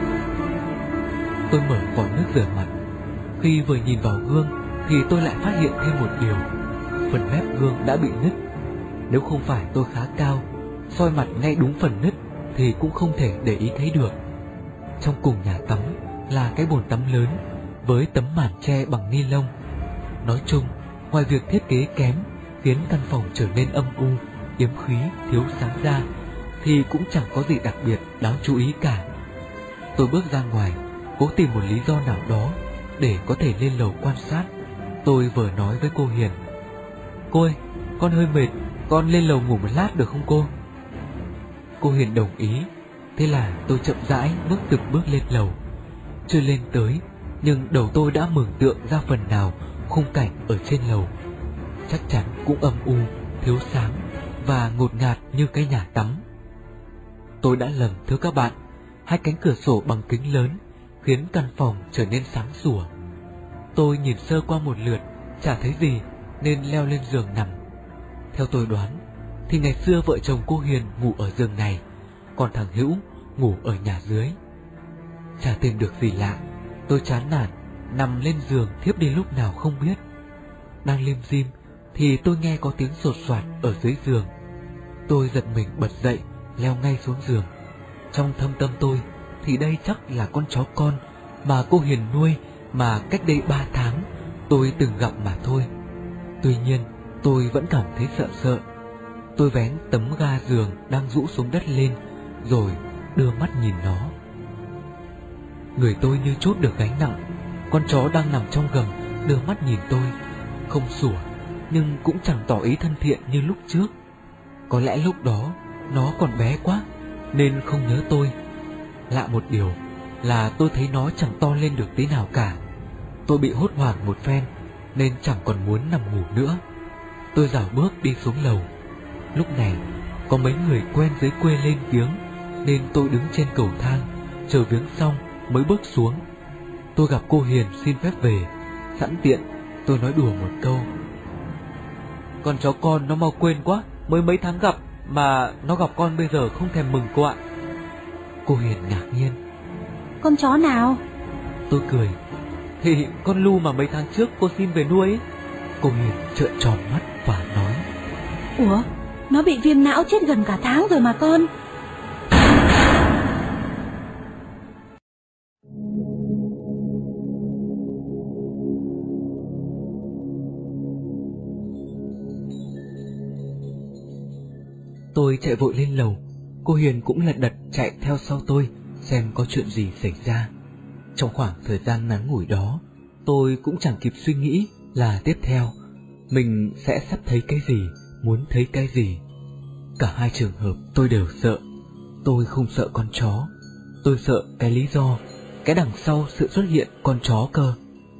Tôi mở vòi nước rửa mặt. Khi vừa nhìn vào gương thì tôi lại phát hiện thêm một điều, phần mép gương đã bị nứt. Nếu không phải tôi khá cao, soi mặt ngay đúng phần nứt thì cũng không thể để ý thấy được. Trong cùng nhà tắm là cái bồn tắm lớn với tấm màn che bằng ni lông. Nói chung, ngoài việc thiết kế kém khiến căn phòng trở nên âm u, yếm khí, thiếu sáng ra, thì cũng chẳng có gì đặc biệt đáng chú ý cả. Tôi bước ra ngoài, cố tìm một lý do nào đó để có thể lên lầu quan sát. Tôi vừa nói với cô Hiền: "Cô ơi, con hơi mệt, con lên lầu ngủ một lát được không cô?" Cô Hiền đồng ý. Thế là tôi chậm rãi bước từng bước lên lầu. Chưa lên tới, nhưng đầu tôi đã mường tượng ra phần nào khung cảnh ở trên lầu. Chắc chắn cũng âm u, thiếu sáng và ngột ngạt như cái nhà tắm. Tôi đã lầm thưa các bạn, 2 cánh cửa sổ bằng kính lớn khiến căn phòng trở nên sáng sủa. Tôi nhìn sơ qua một lượt, chả thấy gì nên leo lên giường nằm. Theo tôi đoán thì ngày xưa vợ chồng cô Hiền ngủ ở giường này, còn thằng Hữu ngủ ở nhà dưới. Chả tìm được gì lạ, tôi chán nản nằm lên giường thiếp đi lúc nào không biết. Đang lim dim thì tôi nghe có tiếng sột soạt ở dưới giường. Tôi giật mình bật dậy, leo ngay xuống giường. Trong thâm tâm tôi thì đây chắc là con chó con mà cô Hiền nuôi, mà cách đây 3 tháng tôi từng gặp mà thôi. Tuy nhiên tôi vẫn cảm thấy sợ sợ. Tôi vén tấm ga giường đang rũ xuống đất lên, rồi đưa mắt nhìn nó. Người tôi như trút được gánh nặng. Con chó đang nằm trong gầm đưa mắt nhìn tôi, không sủa nhưng cũng chẳng tỏ ý thân thiện như lúc trước. Có lẽ lúc đó nó còn bé quá nên không nhớ tôi Lạ một điều là tôi thấy nó chẳng to lên được tí nào cả. Tôi bị hốt hoảng một phen nên chẳng còn muốn nằm ngủ nữa. Tôi rảo bước đi xuống lầu. Lúc này có mấy người quen dưới quê lên viếng, nên tôi đứng trên cầu thang chờ viếng xong mới bước xuống. Tôi gặp cô Hiền xin phép về. Sẵn tiện tôi nói đùa một câu: con chó con nó mau quên quá, mới mấy tháng gặp mà nó gặp con bây giờ không thèm mừng cô ạ. Cô Hiền ngạc nhiên: Con chó nào? Tôi cười: thì con Lu mà mấy tháng trước cô xin về nuôi ấy. Cô Hiền trợn tròn mắt và nói: Ủa, nó bị viêm não chết gần cả tháng rồi mà con. Tôi chạy vội lên lầu. Cô Hiền cũng lật đật chạy theo sau tôi xem có chuyện gì xảy ra. Trong khoảng thời gian ngắn ngủi đó, tôi cũng chẳng kịp suy nghĩ là tiếp theo mình sẽ sắp thấy cái gì, muốn thấy cái gì. Cả hai trường hợp tôi đều sợ. Tôi không sợ con chó, tôi sợ cái lý do, cái đằng sau sự xuất hiện con chó cơ.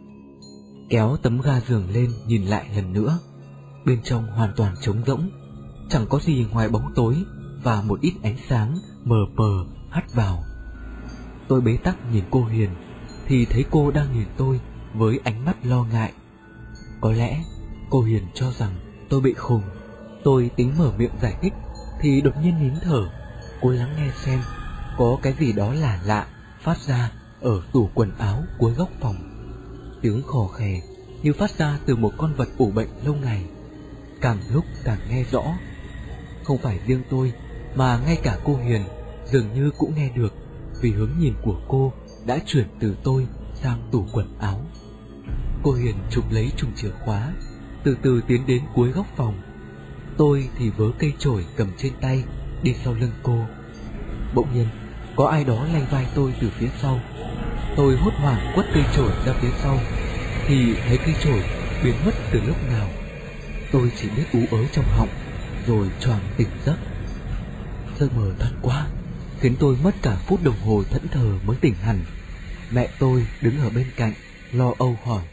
Kéo tấm ga giường lên nhìn lại lần nữa. Bên trong hoàn toàn trống rỗng, chẳng có gì ngoài bóng tối và một ít ánh sáng mờ mờ hắt vào. Tôi bế tắc nhìn cô Hiền thì thấy cô đang nhìn tôi với ánh mắt lo ngại. Có lẽ cô Hiền cho rằng tôi bị khùng. Tôi tính mở miệng giải thích thì đột nhiên nín thở, cố lắng nghe xem có cái gì đó lạ lạ phát ra ở tủ quần áo cuối góc phòng. Tiếng khò khè như phát ra từ một con vật ủ bệnh lâu ngày. Càng lúc càng nghe rõ. Không phải riêng tôi mà ngay cả cô Hiền dường như cũng nghe được, vì hướng nhìn của cô đã chuyển từ tôi sang tủ quần áo. Cô Hiền chụp lấy chùm chìa khóa, từ từ tiến đến cuối góc phòng. Tôi thì vớ cây chổi cầm trên tay đi sau lưng cô. Bỗng nhiên có ai đó lay vai tôi từ phía sau. Tôi hốt hoảng quất cây chổi ra phía sau thì thấy cây chổi biến mất từ lúc nào. Tôi chỉ biết ú ớ trong họng rồi choàng tỉnh giấc. Giấc mơ thật quá, khiến tôi mất cả phút đồng hồ thẫn thờ mới tỉnh hẳn. Mẹ tôi đứng ở bên cạnh lo âu hỏi: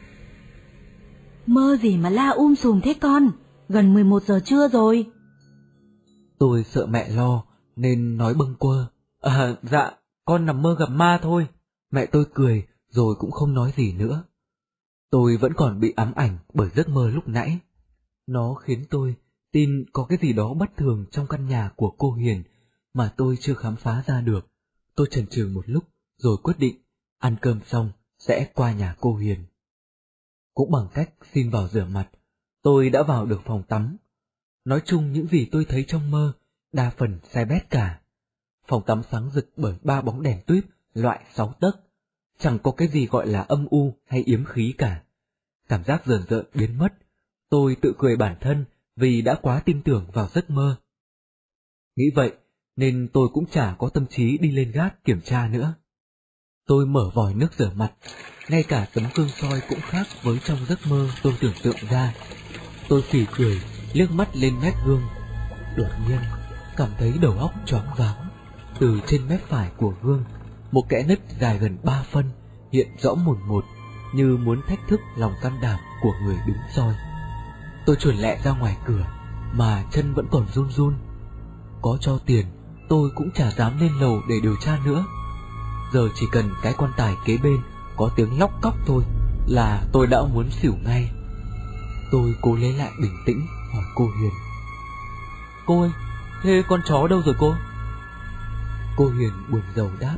Mơ gì mà la sùm thế con? Gần 11 giờ trưa rồi. Tôi sợ mẹ lo nên nói bâng quơ: Dạ, con nằm mơ gặp ma thôi. Mẹ tôi cười rồi cũng không nói gì nữa. Tôi vẫn còn bị ám ảnh bởi giấc mơ lúc nãy. Nó khiến tôi tin có cái gì đó bất thường trong căn nhà của cô Hiền mà tôi chưa khám phá ra được. Tôi chần chừ một lúc rồi quyết định ăn cơm xong sẽ qua nhà cô Hiền. Cũng bằng cách xin vào rửa mặt, tôi đã vào được phòng tắm. Nói chung những gì tôi thấy trong mơ đa phần sai bét cả. Phòng tắm sáng rực bởi 3 bóng đèn tuýp loại 6 tấc. Chẳng có cái gì gọi là âm u hay yếm khí cả. Cảm giác rờn rợn biến mất. Tôi tự cười bản thân vì đã quá tin tưởng vào giấc mơ. Nghĩ vậy nên tôi cũng chả có tâm trí đi lên gác kiểm tra nữa. Tôi mở vòi nước rửa mặt, ngay cả tấm gương soi cũng khác với trong giấc mơ tôi tưởng tượng ra. Tôi phì cười, liếc mắt lên mép gương. Đột nhiên cảm thấy đầu óc choáng váng. Từ trên mép phải của gương, một kẽ nứt dài gần 3 phân hiện rõ mồn một, như muốn thách thức lòng can đảm của người đứng soi. Tôi chuồn lẹ ra ngoài cửa, mà chân vẫn còn run run. Có cho tiền, tôi cũng chả dám lên lầu để điều tra nữa. Giờ chỉ cần cái quan tài kế bên có tiếng lóc cóc thôi là tôi đã muốn xỉu ngay. Tôi cố lấy lại bình tĩnh hỏi cô Hiền: Cô ơi, thế con chó đâu rồi cô? Cô Hiền buồn rầu đáp: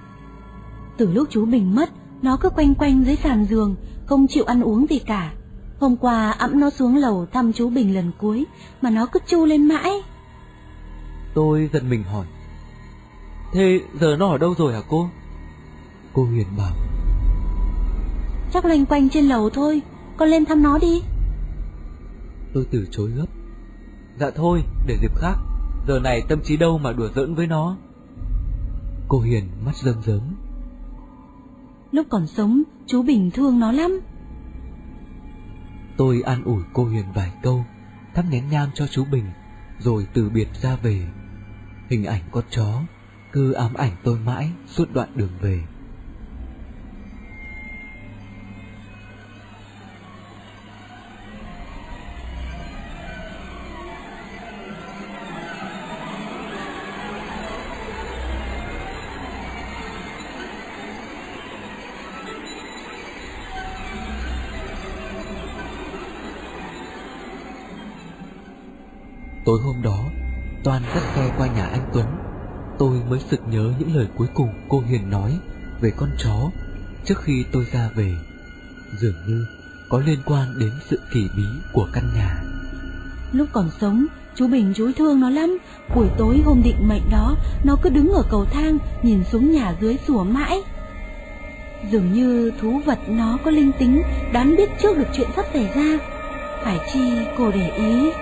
Từ lúc chú Bình mất, nó cứ quanh quanh dưới sàn giường, không chịu ăn uống gì cả. Hôm qua ẵm nó xuống lầu thăm chú Bình lần cuối mà nó cứ chu lên mãi. Tôi giật mình hỏi: Thế giờ nó ở đâu rồi hả cô? Cô Hiền bảo: Chắc loanh quanh trên lầu thôi, con lên thăm nó đi. Tôi từ chối gấp: Dạ thôi, để dịp khác, giờ này tâm trí đâu mà đùa giỡn với nó. Cô Hiền mắt rơm rớm: Lúc còn sống, chú Bình thương nó lắm. Tôi an ủi cô Hiền vài câu, thắp nén nhang cho chú Bình, rồi từ biệt ra về. Hình ảnh con chó cứ ám ảnh tôi mãi suốt đoạn đường về. Tối hôm đó, Toan dắt xe qua nhà anh Tuấn, tôi mới sực nhớ những lời cuối cùng cô Hiền nói về con chó trước khi tôi ra về. Dường như có liên quan đến sự kỳ bí của căn nhà. Lúc còn sống, chú Bình chú thương nó lắm. Buổi tối hôm định mệnh đó, nó cứ đứng ở cầu thang nhìn xuống nhà dưới sủa mãi. Dường như thú vật nó có linh tính, đoán biết trước được chuyện sắp xảy ra. Phải chi cô để ý.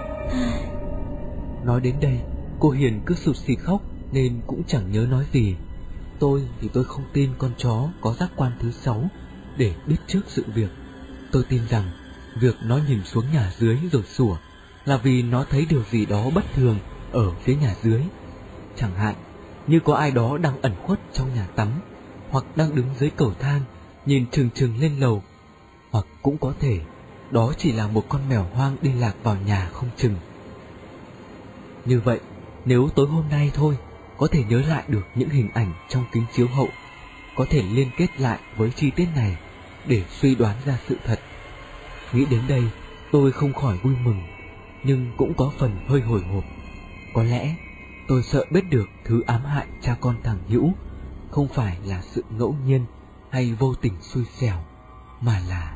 Nói đến đây, cô Hiền cứ sụt sịt khóc nên cũng chẳng nhớ nói gì. Tôi thì tôi không tin con chó có giác quan thứ 6 để biết trước sự việc. Tôi tin rằng việc nó nhìn xuống nhà dưới rồi sủa là vì nó thấy điều gì đó bất thường ở phía nhà dưới. Chẳng hạn như có ai đó đang ẩn khuất trong nhà tắm, hoặc đang đứng dưới cầu thang nhìn chừng chừng lên lầu, hoặc cũng có thể đó chỉ là một con mèo hoang đi lạc vào nhà không chừng. Như vậy, nếu tối hôm nay thôi có thể nhớ lại được những hình ảnh trong kính chiếu hậu, có thể liên kết lại với chi tiết này để suy đoán ra sự thật. Nghĩ đến đây, tôi không khỏi vui mừng, nhưng cũng có phần hơi hồi hộp. Có lẽ tôi sợ biết được thứ ám hại cha con thằng Hữu không phải là sự ngẫu nhiên hay vô tình xui xẻo, mà là...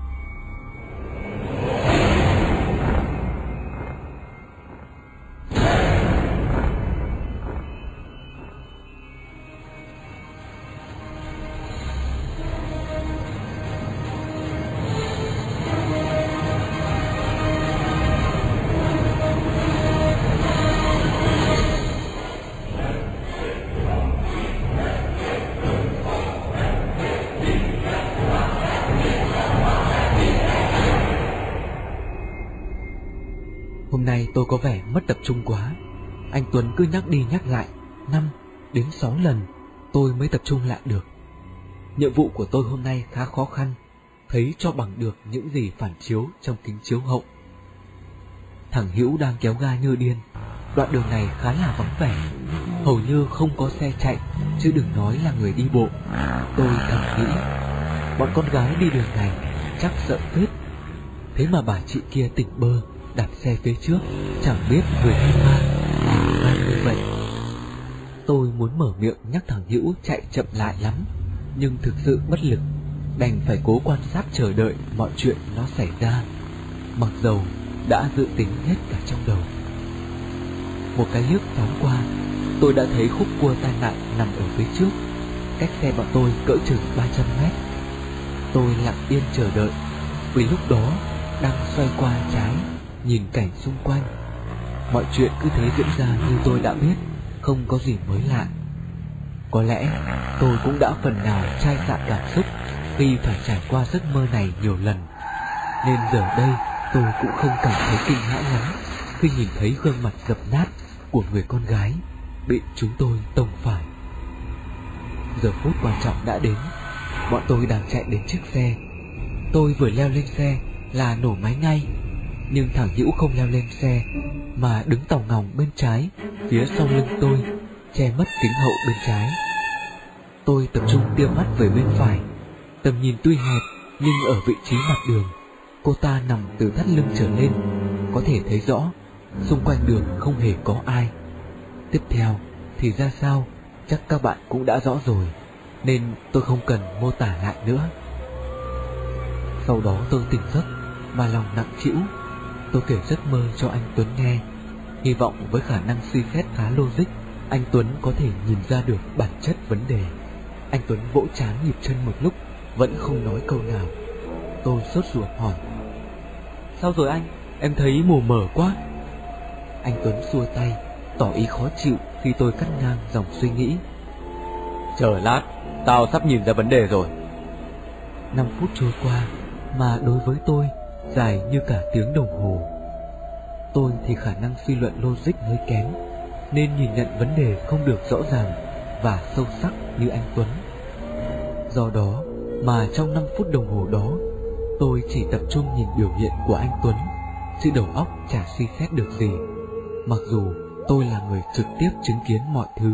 Hôm nay tôi có vẻ mất tập trung quá. Anh Tuấn cứ nhắc đi nhắc lại 5 đến 6 lần tôi mới tập trung lại được. Nhiệm vụ của tôi hôm nay khá khó khăn, thấy cho bằng được những gì phản chiếu trong kính chiếu hậu. Thằng Hữu đang kéo ga như điên. Đoạn đường này khá là vắng vẻ, hầu như không có xe chạy, chứ đừng nói là người đi bộ. Tôi thầm nghĩ, bọn con gái đi đường này chắc sợ phết. Thế mà bà chị kia tỉnh bơ, đặt xe phía trước, chẳng biết người hay ma làm ra như vậy. Tôi muốn mở miệng nhắc thằng Hữu chạy chậm lại lắm, nhưng thực sự bất lực, đành phải cố quan sát chờ đợi mọi chuyện nó xảy ra, mặc dầu đã dự tính hết cả trong đầu. Một cái liếc thoáng qua, tôi đã thấy khúc cua tai nạn nằm ở phía trước, cách xe bọn tôi cỡ chừng 300 mét. Tôi lặng yên chờ đợi, vì lúc đó đang xoay qua trái, nhìn cảnh xung quanh. Mọi chuyện cứ thế diễn ra như tôi đã biết, không có gì mới lạ. Có lẽ tôi cũng đã phần nào chai sạn cảm xúc vì phải trải qua giấc mơ này nhiều lần, nên giờ đây tôi cũng không cảm thấy kinh hãi lắm khi nhìn thấy gương mặt dập nát của người con gái bị chúng tôi tông phải. Giờ phút quan trọng đã đến. Bọn tôi đang chạy đến chiếc xe. Tôi vừa leo lên xe là nổ máy ngay, nhưng thằng Hữu không leo lên xe mà đứng tòng ngòng bên trái, phía sau lưng tôi, che mất kính hậu bên trái. Tôi tập trung tia mắt về bên phải. Tầm nhìn tuy hẹp, nhưng ở vị trí mặt đường, cô ta nằm từ thắt lưng trở lên, có thể thấy rõ xung quanh đường không hề có ai. Tiếp theo thì ra sao chắc các bạn cũng đã rõ rồi, nên tôi không cần mô tả lại nữa. Sau đó tôi tỉnh giấc mà lòng nặng trĩu. Tôi kể giấc mơ cho anh Tuấn nghe, hy vọng với khả năng suy xét khá logic, anh Tuấn có thể nhìn ra được bản chất vấn đề. Anh Tuấn vỗ trán nhịp chân một lúc, vẫn không nói câu nào. Tôi sốt ruột hỏi: "Sao rồi anh? Em thấy mù mờ quá." Anh Tuấn xua tay, tỏ ý khó chịu khi tôi cắt ngang dòng suy nghĩ. "Chờ lát, tao sắp nhìn ra vấn đề rồi." 5 phút trôi qua, mà đối với tôi dài như cả tiếng đồng hồ. Tôi thì khả năng suy luận logic hơi kém, nên nhìn nhận vấn đề không được rõ ràng và sâu sắc như anh Tuấn. Do đó mà trong 5 phút đồng hồ đó, tôi chỉ tập trung nhìn biểu hiện của anh Tuấn, chứ đầu óc chả suy xét được gì, mặc dù tôi là người trực tiếp chứng kiến mọi thứ.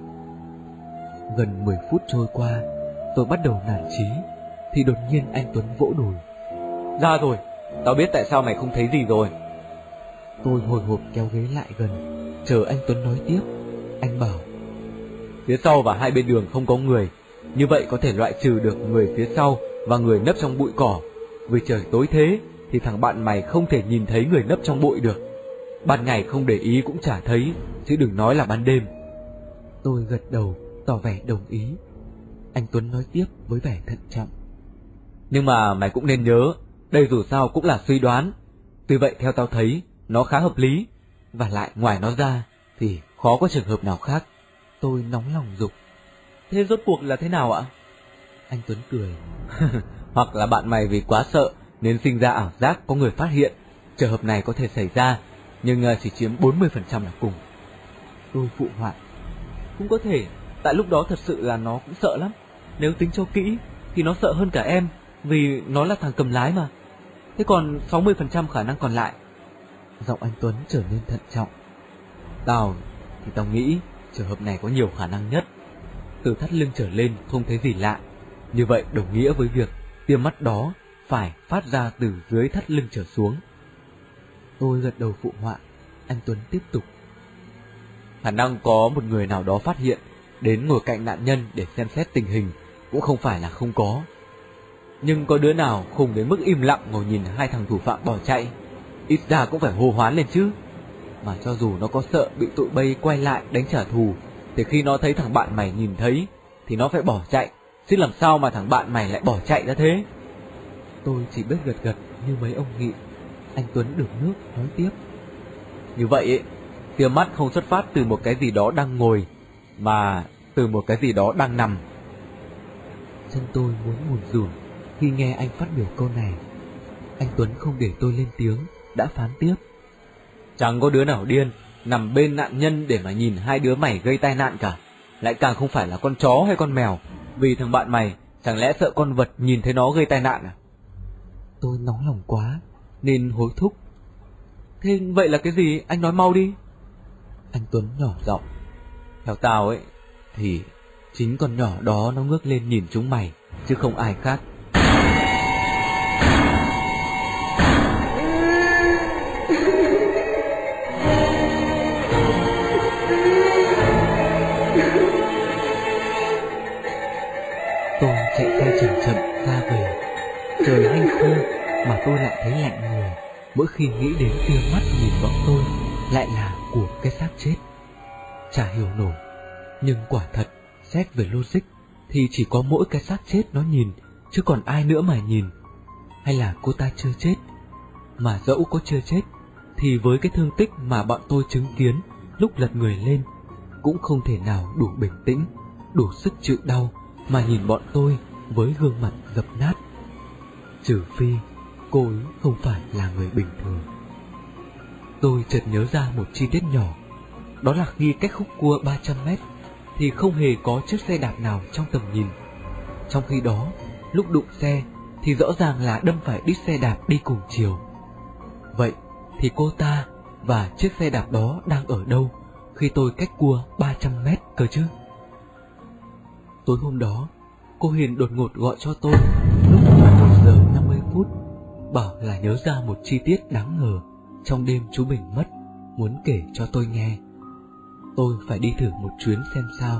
Gần 10 phút trôi qua, tôi bắt đầu nản chí, thì đột nhiên anh Tuấn vỗ đùi. Ra rồi, tao biết tại sao mày không thấy gì rồi. Tôi hồi hộp kéo ghế lại gần, chờ anh Tuấn nói tiếp. Anh bảo: Phía sau và hai bên đường không có người, như vậy có thể loại trừ được người phía sau và người nấp trong bụi cỏ. Vì trời tối thế thì thằng bạn mày không thể nhìn thấy người nấp trong bụi được. Ban ngày không để ý cũng chả thấy, chứ đừng nói là ban đêm. Tôi gật đầu tỏ vẻ đồng ý. Anh Tuấn nói tiếp với vẻ thận trọng: Nhưng mà mày cũng nên nhớ, đây dù sao cũng là suy đoán. Tuy vậy theo tao thấy nó khá hợp lý, và lại ngoài nó ra thì khó có trường hợp nào khác. Tôi nóng lòng giục: Thế rốt cuộc là thế nào ạ? Anh Tuấn cười: Hoặc là bạn mày vì quá sợ nên sinh ra ảo giác có người phát hiện. Trường hợp này có thể xảy ra, nhưng chỉ chiếm 40% là cùng. Tôi phụ họa: Cũng có thể, tại lúc đó thật sự là nó cũng sợ lắm. Nếu tính cho kỹ thì nó sợ hơn cả em, vì nó là thằng cầm lái mà. Thế còn 60% khả năng còn lại. Giọng anh Tuấn trở nên thận trọng: Tao nghĩ trường hợp này có nhiều khả năng nhất. Từ thắt lưng trở lên không thấy gì lạ, như vậy đồng nghĩa với việc tia mắt đó phải phát ra từ dưới thắt lưng trở xuống. Tôi gật đầu phụ họa. Anh Tuấn tiếp tục: Khả năng có một người nào đó phát hiện, đến ngồi cạnh nạn nhân để xem xét tình hình cũng không phải là không có. Nhưng có đứa nào khùng đến mức im lặng ngồi nhìn hai thằng thủ phạm bỏ chạy? Ít ra cũng phải hô hoán lên chứ. Mà cho dù nó có sợ bị tụi bay quay lại đánh trả thù, thì khi nó thấy thằng bạn mày nhìn thấy thì nó phải bỏ chạy, chứ làm sao mà thằng bạn mày lại bỏ chạy ra thế? Tôi chỉ biết gật gật như mấy ông nghị. Anh Tuấn được nước nói tiếp: Như vậy ấy, tia mắt không xuất phát từ một cái gì đó đang ngồi, mà từ một cái gì đó đang nằm. Chân tôi muốn bùn rủn khi nghe anh phát biểu câu này. Anh Tuấn không để tôi lên tiếng, đã phán tiếp: Chẳng có đứa nào điên nằm bên nạn nhân để mà nhìn hai đứa mày gây tai nạn cả. Lại càng không phải là con chó hay con mèo, vì thằng bạn mày chẳng lẽ sợ con vật nhìn thấy nó gây tai nạn à? Tôi nóng lòng quá nên hối thúc: Thế vậy là cái gì? Anh nói mau đi. Anh Tuấn nhỏ giọng: Theo tao ấy thì chính con nhỏ đó nó ngước lên nhìn chúng mày, chứ không ai khác. Tôi chạy xe chậm chậm ra về. Trời hanh khô mà tôi lại thấy lạnh người mỗi khi nghĩ đến tia mắt nhìn bọn tôi lại là của cái xác chết. Chả hiểu nổi, nhưng quả thật xét về logic thì chỉ có mỗi cái xác chết nó nhìn, chứ còn ai nữa mà nhìn. Hay là cô ta chưa chết? Mà dẫu có chưa chết thì với cái thương tích mà bọn tôi chứng kiến lúc lật người lên, cũng không thể nào đủ bình tĩnh, đủ sức chịu đau mà nhìn bọn tôi với gương mặt dập nát. Trừ phi cô ấy không phải là người bình thường. Tôi chợt nhớ ra một chi tiết nhỏ. Đó là khi cách khúc cua 300 mét thì không hề có chiếc xe đạp nào trong tầm nhìn. Trong khi đó, lúc đụng xe thì rõ ràng là đâm phải đít xe đạp đi cùng chiều. Vậy thì cô ta và chiếc xe đạp đó đang ở đâu khi tôi cách cua 300 mét cơ chứ? Tối hôm đó, cô Hiền đột ngột gọi cho tôi lúc 1:50, bảo là nhớ ra một chi tiết đáng ngờ trong đêm chú Bình mất, muốn kể cho tôi nghe. Tôi phải đi thử một chuyến xem sao.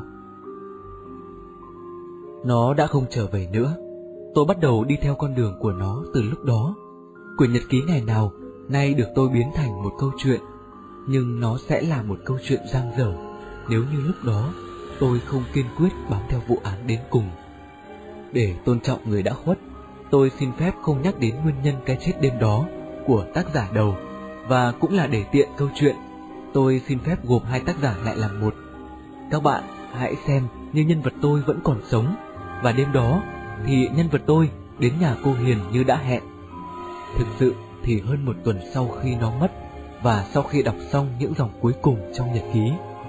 Nó đã không trở về nữa. Tôi bắt đầu đi theo con đường của nó từ lúc đó. Quyển nhật ký ngày nào nay được tôi biến thành một câu chuyện, nhưng nó sẽ là một câu chuyện dang dở nếu như lúc đó tôi không kiên quyết bám theo vụ án đến cùng. Để tôn trọng người đã khuất, tôi xin phép không nhắc đến nguyên nhân cái chết đêm đó của tác giả đầu, và cũng là để tiện câu chuyện, tôi xin phép gộp hai tác giả lại làm một. Các bạn hãy xem như nhân vật tôi vẫn còn sống, và đêm đó thì nhân vật tôi đến nhà cô Hiền như đã hẹn. Thực sự thì hơn một tuần sau khi nó mất, và sau khi đọc xong những dòng cuối cùng trong nhật ký,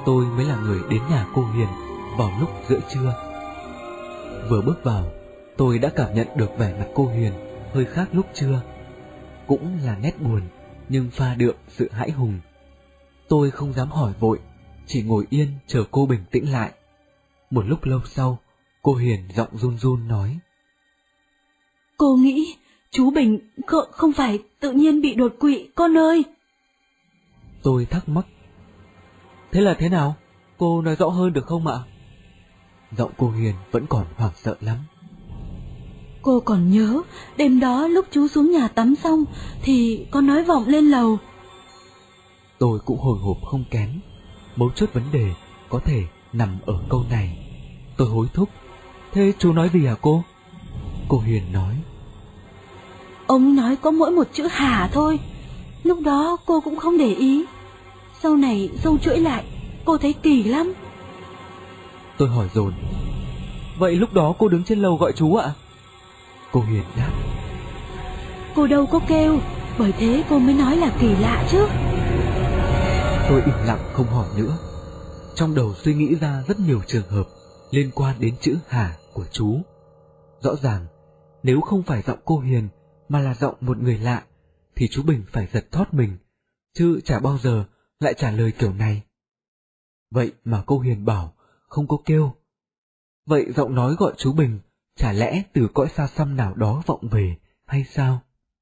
tôi mới là người đến nhà cô Hiền vào lúc giữa trưa. Vừa bước vào, tôi đã cảm nhận được vẻ mặt cô Hiền hơi khác lúc trưa. Cũng là nét buồn, nhưng pha đượm sự hãi hùng. Tôi không dám hỏi vội, chỉ ngồi yên chờ cô bình tĩnh lại. Một lúc lâu sau, cô Hiền giọng run run nói: Cô nghĩ chú Bình không phải tự nhiên bị đột quỵ con ơi. Tôi thắc mắc: Thế là thế nào? Cô nói rõ hơn được không ạ? Giọng cô Hiền vẫn còn hoảng sợ lắm. Cô còn nhớ đêm đó lúc chú xuống nhà tắm xong thì có nói vọng lên lầu. Tôi cũng hồi hộp không kém. Mấu chốt vấn đề có thể nằm ở câu này. Tôi hối thúc: Thế chú nói gì hả cô? Cô Hiền nói: Ông nói có mỗi một chữ Hà thôi. Lúc đó cô cũng không để ý. Sau này sâu chuỗi lại, cô thấy kỳ lắm. Tôi hỏi dồn: Vậy lúc đó cô đứng trên lầu gọi chú ạ? Cô Hiền đáp: Cô đâu có kêu, bởi thế cô mới nói là kỳ lạ chứ. Tôi im lặng không hỏi nữa. Trong đầu suy nghĩ ra rất nhiều trường hợp liên quan đến chữ Hà của chú. Rõ ràng, nếu không phải giọng cô Hiền mà là giọng một người lạ, thì chú Bình phải giật thót mình, chứ chả bao giờ lại trả lời kiểu này. Vậy mà cô Hiền bảo không có kêu. Vậy giọng nói gọi chú Bình chả lẽ từ cõi xa xăm nào đó vọng về hay sao?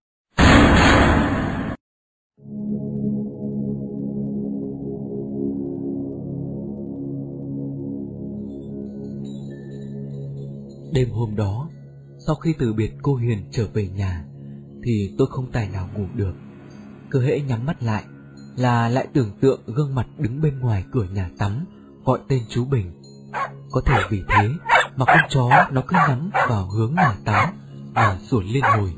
Đêm hôm đó, sau khi từ biệt cô Hiền trở về nhà, thì tôi không tài nào ngủ được. Cứ hễ nhắm mắt lại là lại tưởng tượng gương mặt đứng bên ngoài cửa nhà tắm gọi tên chú Bình. Có thể vì thế mà con chó nó cứ nhắm vào hướng nhà tắm mà sủa liên hồi.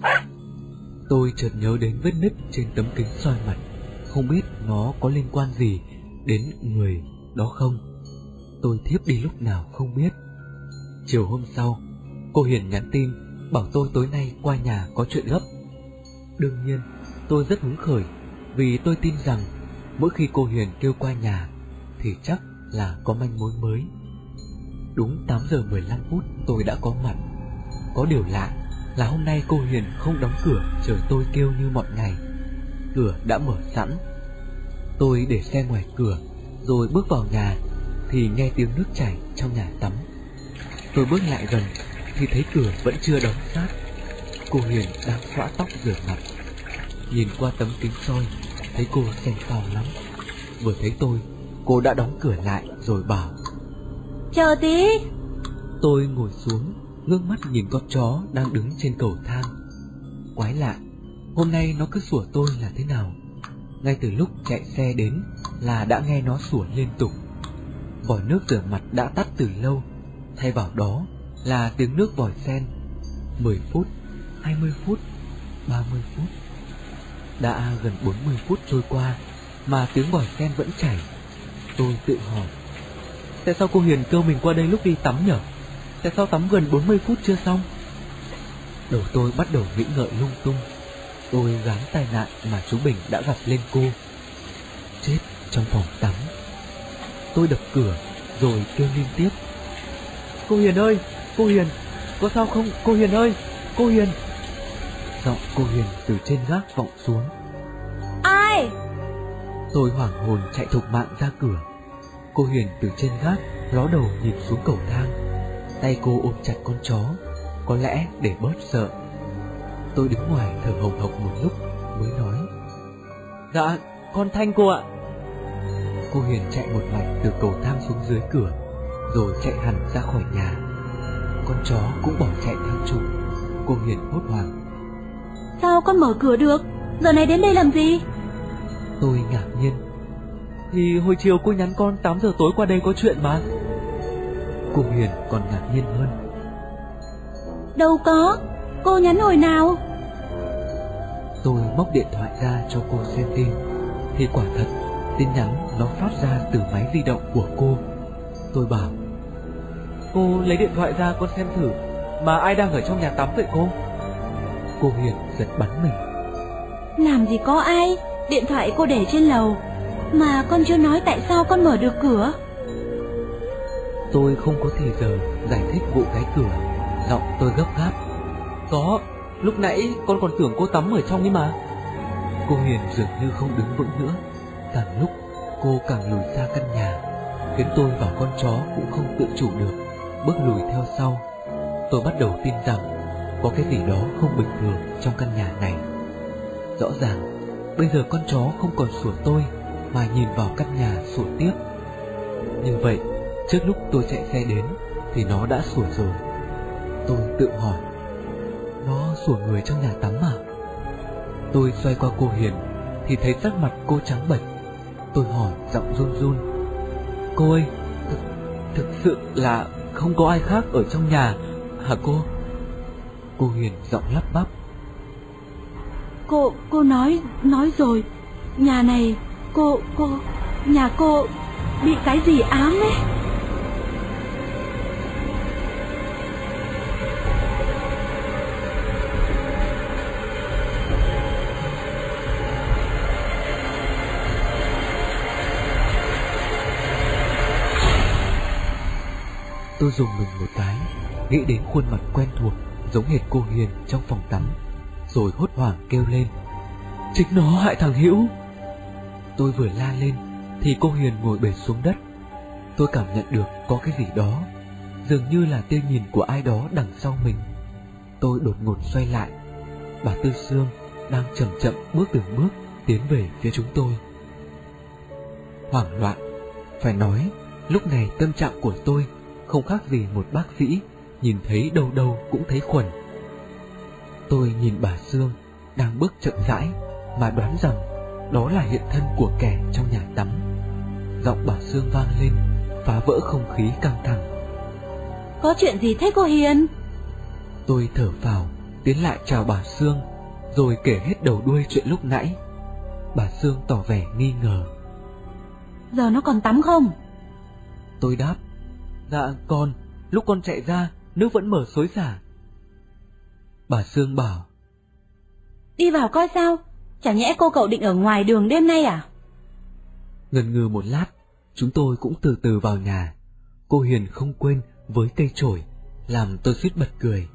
Tôi chợt nhớ đến vết nứt trên tấm kính soi mặt, không biết nó có liên quan gì đến người đó không. Tôi thiếp đi lúc nào không biết. Chiều hôm sau, cô Hiền nhắn tin bảo tôi tối nay qua nhà có chuyện gấp. Đương nhiên, tôi rất hứng khởi vì tôi tin rằng mỗi khi cô Hiền kêu qua nhà thì chắc là có manh mối mới. Đúng 8 giờ 15 phút tôi đã có mặt. Có điều lạ là hôm nay cô Hiền không đóng cửa chờ tôi kêu như mọi ngày. Cửa đã mở sẵn. Tôi để xe ngoài cửa rồi bước vào nhà thì nghe tiếng nước chảy trong nhà tắm. Tôi bước lại gần thì thấy cửa vẫn chưa đóng sát. Cô Hiền đang xõa tóc rửa mặt. Nhìn qua tấm kính soi thấy cô xanh xao lắm. Vừa thấy tôi, cô đã đóng cửa lại rồi bảo: Chờ tí. Tôi ngồi xuống, ngước mắt nhìn con chó đang đứng trên cầu thang. Quái lạ, hôm nay nó cứ sủa tôi là thế nào? Ngay từ lúc chạy xe đến là đã nghe nó sủa liên tục. Vòi nước rửa mặt đã tắt từ lâu, thay vào đó là tiếng nước vòi sen. 10 phút, 20 phút, 30 phút. Đã gần 40 phút trôi qua mà tiếng vòi sen vẫn chảy. Tôi tự hỏi: tại sao cô Hiền kêu mình qua đây lúc đi tắm nhở? Tại sao tắm gần 40 phút chưa xong? Đầu tôi bắt đầu nghĩ ngợi lung tung. Tôi gán tai nạn mà chú Bình đã gặp lên cô. Chết trong phòng tắm. Tôi đập cửa rồi kêu liên tiếp: Cô Hiền ơi, cô Hiền, có sao không? Cô Hiền ơi, cô Hiền. Giọng cô Hiền từ trên gác vọng xuống: Ai? Tôi hoảng hồn chạy thục mạng ra cửa. Cô Hiền từ trên gác ló đầu nhìn xuống cầu thang. Tay cô ôm chặt con chó, có lẽ để bớt sợ. Tôi đứng ngoài thở hồng hộc một lúc mới nói: Dạ, con Thanh cô ạ. Cô Hiền chạy một mạch từ cầu thang xuống dưới cửa, rồi chạy hẳn ra khỏi nhà. Con chó cũng bỏ chạy theo chủ. Cô Hiền hốt hoảng: Sao con mở cửa được? Giờ này đến đây làm gì? Tôi ngạc nhiên: Thì hồi chiều cô nhắn con 8 giờ tối qua đây có chuyện mà. Cô Hiền còn ngạc nhiên hơn: Đâu có, cô nhắn hồi nào? Tôi móc điện thoại ra cho cô xem tin, thì quả thật tin nhắn nó phát ra từ máy di động của cô. Tôi bảo: Cô lấy điện thoại ra con xem thử, mà ai đang ở trong nhà tắm vậy cô? Cô Hiền giật bắn mình: Làm gì có ai, điện thoại cô để trên lầu. Mà con chưa nói tại sao con mở được cửa. Tôi không có thì giờ giải thích vụ cái cửa. Giọng tôi gấp gáp. Có, lúc nãy con còn tưởng cô tắm ở trong ấy mà. Cô Hiền dường như không đứng vững nữa. Càng lúc cô càng lùi xa căn nhà, khiến tôi và con chó cũng không tự chủ được, bước lùi theo sau. Tôi bắt đầu tin rằng có cái gì đó không bình thường trong căn nhà này. Rõ ràng bây giờ con chó không còn sủa tôi, mà nhìn vào căn nhà sủa tiếp. Như vậy, trước lúc tôi chạy xe đến thì nó đã sủa rồi. Tôi tự hỏi, nó sủa người trong nhà tắm à? Tôi xoay qua cô Hiền thì thấy sắc mặt cô trắng bệch. Tôi hỏi giọng run run, cô ơi, thực sự là không có ai khác ở trong nhà hả cô? Cô Hiền giọng lắp bắp, Cô nói rồi, nhà này, nhà cô bị cái gì ám ấy. Tôi dùng mình một cái, nghĩ đến khuôn mặt quen thuộc giống hệt cô Hiền trong phòng tắm, rồi hốt hoảng kêu lên, chính nó hại thằng Hữu. Tôi vừa la lên thì cô Hiền ngồi bệt xuống đất. Tôi cảm nhận được có cái gì đó, dường như là tia nhìn của ai đó đằng sau mình. Tôi đột ngột xoay lại. Bà Tư Sương đang chậm chậm bước từng bước tiến về phía chúng tôi. Hoảng loạn, phải nói lúc này tâm trạng của tôi không khác gì một bác sĩ nhìn thấy đâu đâu cũng thấy khuẩn. Tôi nhìn bà Sương đang bước chậm rãi mà đoán rằng đó là hiện thân của kẻ trong nhà tắm. Giọng bà Sương vang lên, phá vỡ không khí căng thẳng. Có chuyện gì thế cô Hiền? Tôi thở phào, tiến lại chào bà Sương, rồi kể hết đầu đuôi chuyện lúc nãy. Bà Sương tỏ vẻ nghi ngờ. Giờ nó còn tắm không? Tôi đáp, dạ còn, lúc con chạy ra, nước vẫn mở xối xả. Bà Sương bảo, đi vào coi sao, chẳng nhẽ cô cậu định ở ngoài đường đêm nay à? Ngần ngừ một lát, chúng tôi cũng từ từ vào nhà. Cô Hiền không quên với cây chổi, làm tôi suýt bật cười.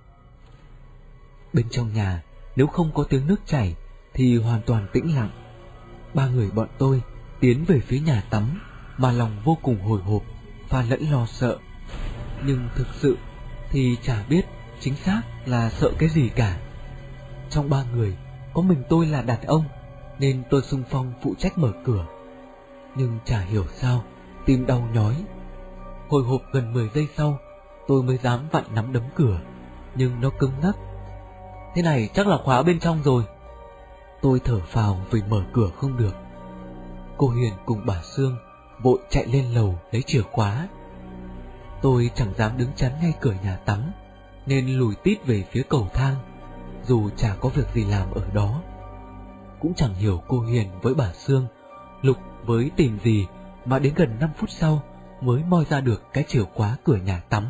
Bên trong nhà, nếu không có tiếng nước chảy thì hoàn toàn tĩnh lặng. Ba người bọn tôi tiến về phía nhà tắm mà lòng vô cùng hồi hộp, pha lẫn lo sợ. Nhưng thực sự thì chả biết chính xác là sợ cái gì cả. Trong ba người, có mình tôi là đàn ông, nên tôi xung phong phụ trách mở cửa. Nhưng chả hiểu sao, tim đau nhói. Hồi hộp gần 10 giây sau, tôi mới dám vặn nắm đấm cửa, nhưng nó cứng ngắc. Thế này chắc là khóa bên trong rồi. Tôi thở phào vì mở cửa không được. Cô Hiền cùng bà Sương vội chạy lên lầu lấy chìa khóa. Tôi chẳng dám đứng chắn ngay cửa nhà tắm, nên lùi tít về phía cầu thang, dù chả có việc gì làm ở đó. Cũng chẳng hiểu cô Hiền với bà Sương lục với tìm gì mà đến gần 5 phút sau mới moi ra được cái chìa khóa cửa nhà tắm.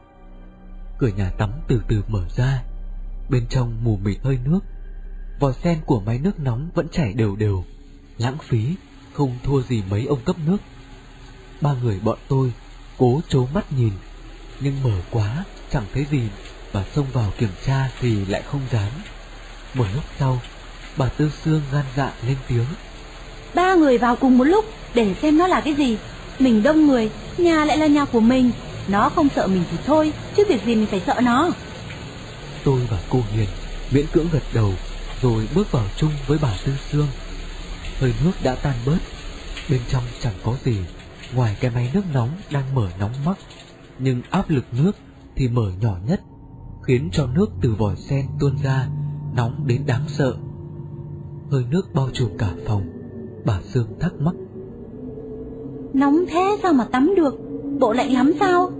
Cửa nhà tắm từ từ mở ra, bên trong mù mịt hơi nước. Vòi sen của máy nước nóng vẫn chảy đều đều, lãng phí, không thua gì mấy ông cấp nước. Ba người bọn tôi cố trố mắt nhìn, nhưng mở quá chẳng thấy gì, và xông vào kiểm tra thì lại không dám. Một lúc sau, bà Tư Sương gan dạ lên tiếng, ba người vào cùng một lúc để xem nó là cái gì. Mình đông người, nhà lại là nhà của mình, nó không sợ mình thì thôi, chứ việc gì mình phải sợ nó. Tôi và cô Hiền miễn cưỡng gật đầu, rồi bước vào chung với bà Tư Sương. Hơi nước đã tan bớt, bên trong chẳng có gì ngoài cái máy nước nóng đang mở nóng mắc, nhưng áp lực nước thì mở nhỏ nhất, khiến cho nước từ vòi sen tuôn ra nóng đến đáng sợ. Hơi nước bao trùm cả phòng. Bà Sương thắc mắc, nóng thế sao mà tắm được, bộ lạnh lắm sao?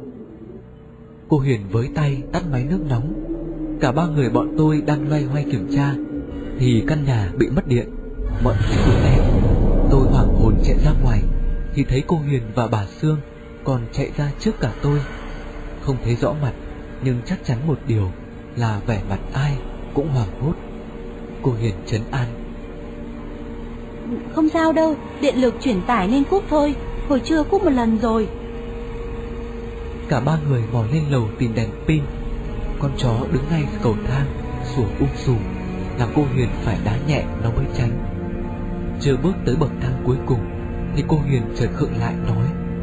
Cô Hiền với tay tắt máy nước nóng. Cả ba người bọn tôi đang loay hoay kiểm tra thì căn nhà bị mất điện, mọi thứ tối đen. Tôi hoảng hồn chạy ra ngoài thì thấy cô Hiền và bà Sương còn chạy ra trước cả tôi. Không thấy rõ mặt, nhưng chắc chắn một điều là vẻ mặt ai cũng hoảng hốt. Cô Hiền trấn an, Không sao đâu, điện lực chuyển tải nên cúp thôi. Hồi trưa cúp một lần rồi. Cả ba người mò lên lầu tìm đèn pin. Con chó đứng ngay cầu thang sủa sùm, làm cô Huyền phải đá nhẹ nó mới tránh. Chưa bước tới bậc thang cuối cùng thì cô Huyền chợt khựng lại nói: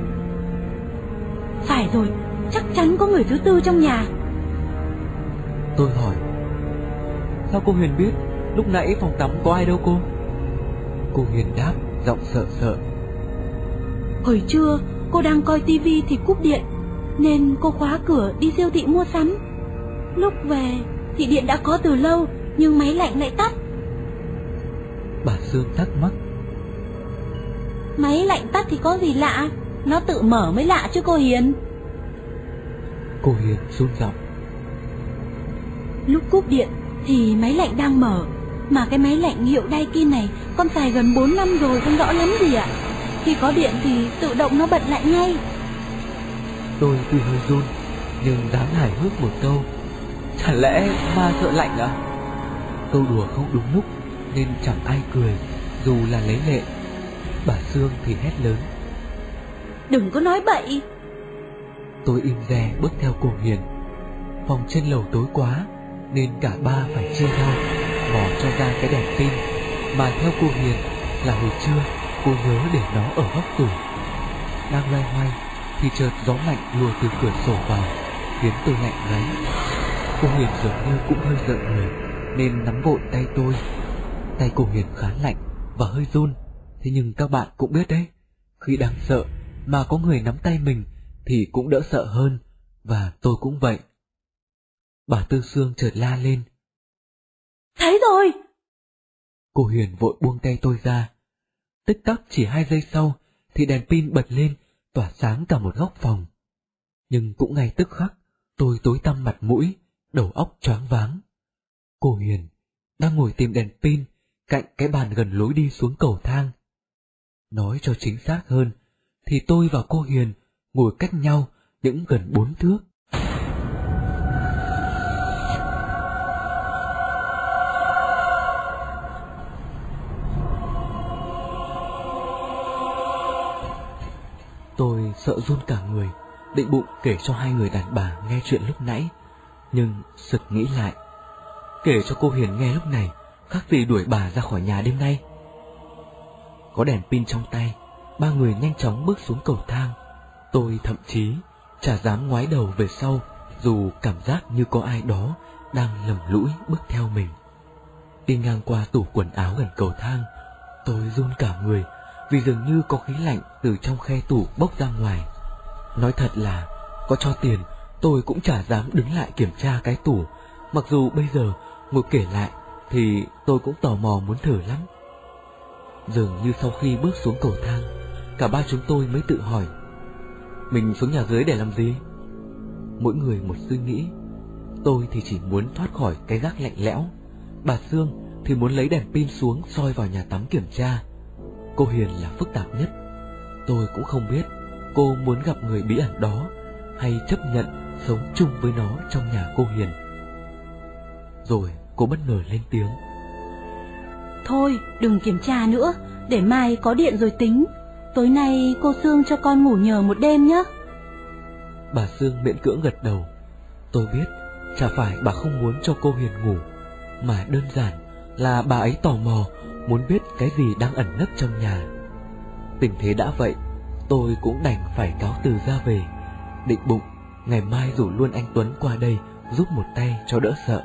Phải rồi, chắc chắn có người thứ tư trong nhà. Tôi hỏi: Sao cô Huyền biết? Lúc nãy phòng tắm có ai đâu cô? Cô Huyền đáp giọng sợ sợ: Hồi trưa cô đang coi tivi thì cúp điện, nên cô khóa cửa đi siêu thị mua sắm. Lúc về thì điện đã có từ lâu, nhưng máy lạnh lại tắt. Bà Sương thắc mắc: Máy lạnh tắt thì có gì lạ, nó tự mở mới lạ chứ cô Hiền. Cô Hiền run giọng: Lúc cúp điện thì máy lạnh đang mở, mà cái máy lạnh hiệu Daikin này con xài gần 4 năm rồi, không rõ lắm gì ạ. Khi có điện thì tự động nó bật lại ngay. Tôi tuy hơi run nhưng dám hài hước một câu: Chẳng lẽ ma sợ lạnh à? Câu đùa không đúng lúc nên chẳng ai cười, dù là lấy lệ. Bà Sương thì hét lớn: Đừng có nói bậy. Tôi im re bước theo cô Hiền. Phòng trên lầu tối quá nên cả ba phải chia nhau mò cho ra cái đèn pin, mà theo cô Hiền là hồi trưa cô nhớ để nó ở góc tủ. Đang loay hoay thì chợt gió lạnh lùa từ cửa sổ vào, khiến tôi lạnh gáy. Cô Huyền dường như cũng hơi giận người nên nắm vội tay tôi. Tay cô Huyền khá lạnh và hơi run. Thế nhưng các bạn cũng biết đấy, khi đang sợ mà có người nắm tay mình thì cũng đỡ sợ hơn, và tôi cũng vậy. Bà Tư Sương chợt la lên: Thấy rồi! Cô Huyền vội buông tay tôi ra. Tích tắc chỉ 2 giây sau thì đèn pin bật lên, tỏa sáng cả một góc phòng. Nhưng cũng ngay tức khắc tôi tối tăm mặt mũi, đầu óc choáng váng. Cô Huyền đang ngồi tìm đèn pin cạnh cái bàn gần lối đi xuống cầu thang. Nói cho chính xác hơn thì tôi và cô Huyền ngồi cách nhau những gần 4 thước. Tôi sợ run cả người, định bụng kể cho 2 người đàn bà nghe chuyện lúc nãy, nhưng sực nghĩ lại, kể cho cô Hiền nghe lúc này khác gì đuổi bà ra khỏi nhà đêm nay. Có đèn pin trong tay, ba người nhanh chóng bước xuống cầu thang. Tôi thậm chí chả dám ngoái đầu về sau, dù cảm giác như có ai đó đang lầm lũi bước theo mình. Đi ngang qua tủ quần áo gần cầu thang, tôi run cả người vì dường như có khí lạnh từ trong khe tủ bốc ra ngoài. Nói thật là có cho tiền tôi cũng chả dám đứng lại kiểm tra cái tủ, mặc dù bây giờ ngồi kể lại thì tôi cũng tò mò muốn thử lắm. Dường như sau khi bước xuống cầu thang, cả ba chúng tôi mới tự hỏi: mình xuống nhà dưới để làm gì? Mỗi người một suy nghĩ. Tôi thì chỉ muốn thoát khỏi cái gác lạnh lẽo. Bà Sương thì muốn lấy đèn pin xuống soi vào nhà tắm kiểm tra. Cô Hiền là phức tạp nhất. Tôi cũng không biết cô muốn gặp người bí ẩn đó hay chấp nhận sống chung với nó trong nhà cô Hiền. Rồi cô bất ngờ lên tiếng: Thôi đừng kiểm tra nữa, để mai có điện rồi tính. Tối nay cô Sương cho con ngủ nhờ một đêm nhé. Bà Sương miễn cưỡng gật đầu. Tôi biết chả phải bà không muốn cho cô Hiền ngủ, mà đơn giản là bà ấy tò mò muốn biết cái gì đang ẩn nấp trong nhà. Tình thế đã vậy, tôi cũng đành phải cáo từ ra về, định bụng ngày mai rủ luôn anh Tuấn qua đây giúp một tay cho đỡ sợ.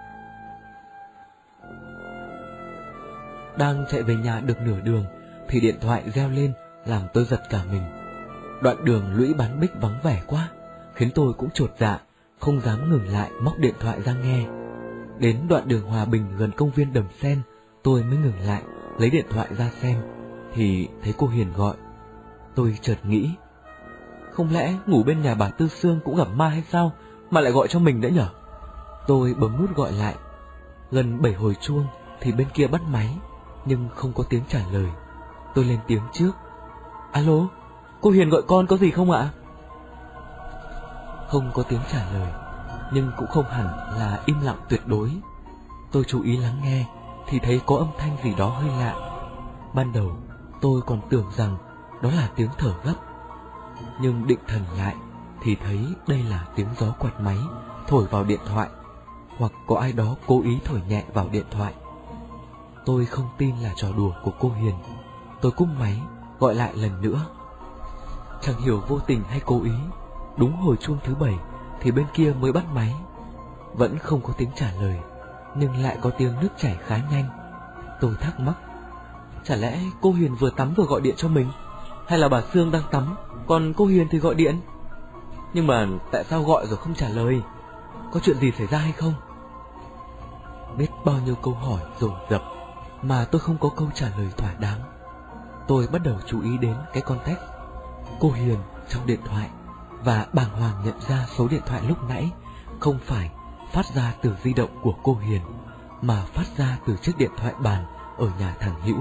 Đang chạy về nhà được nửa đường thì điện thoại reo lên làm tôi giật cả mình. Đoạn đường Lũy Bán Bích vắng vẻ quá, khiến tôi cũng chột dạ, không dám ngừng lại móc điện thoại ra nghe. Đến đoạn đường Hòa Bình gần công viên Đầm Sen, tôi mới ngừng lại lấy điện thoại ra xem, thì thấy cô Hiền gọi. Tôi chợt nghĩ, không lẽ ngủ bên nhà bà Tư Sương cũng gặp ma hay sao mà lại gọi cho mình nữa nhở? Tôi bấm nút gọi lại. Gần 7 hồi chuông thì bên kia bắt máy, nhưng không có tiếng trả lời. Tôi lên tiếng trước: Alo, cô Hiền gọi con có gì không ạ? Không có tiếng trả lời, nhưng cũng không hẳn là im lặng tuyệt đối. Tôi chú ý lắng nghe thì thấy có âm thanh gì đó hơi lạ. Ban đầu tôi còn tưởng rằng đó là tiếng thở gấp, nhưng định thần lại thì thấy đây là tiếng gió quạt máy thổi vào điện thoại, hoặc có ai đó cố ý thổi nhẹ vào điện thoại. Tôi không tin là trò đùa của cô Hiền. Tôi cúp máy, gọi lại lần nữa. Chẳng hiểu vô tình hay cố ý, đúng hồi chuông thứ 7 thì bên kia mới bắt máy. Vẫn không có tiếng trả lời, nhưng lại có tiếng nước chảy khá nhanh. Tôi thắc mắc, chả lẽ cô Hiền vừa tắm vừa gọi điện cho mình? Hay là bà Sương đang tắm, còn cô Hiền thì gọi điện? Nhưng mà tại sao gọi rồi không trả lời? Có chuyện gì xảy ra hay không? Biết bao nhiêu câu hỏi dồn dập mà tôi không có câu trả lời thỏa đáng. Tôi bắt đầu chú ý đến cái context cô Hiền trong điện thoại, và bàng hoàng nhận ra số điện thoại lúc nãy không phải phát ra từ di động của cô Hiền, mà phát ra từ chiếc điện thoại bàn ở nhà thằng Hữu.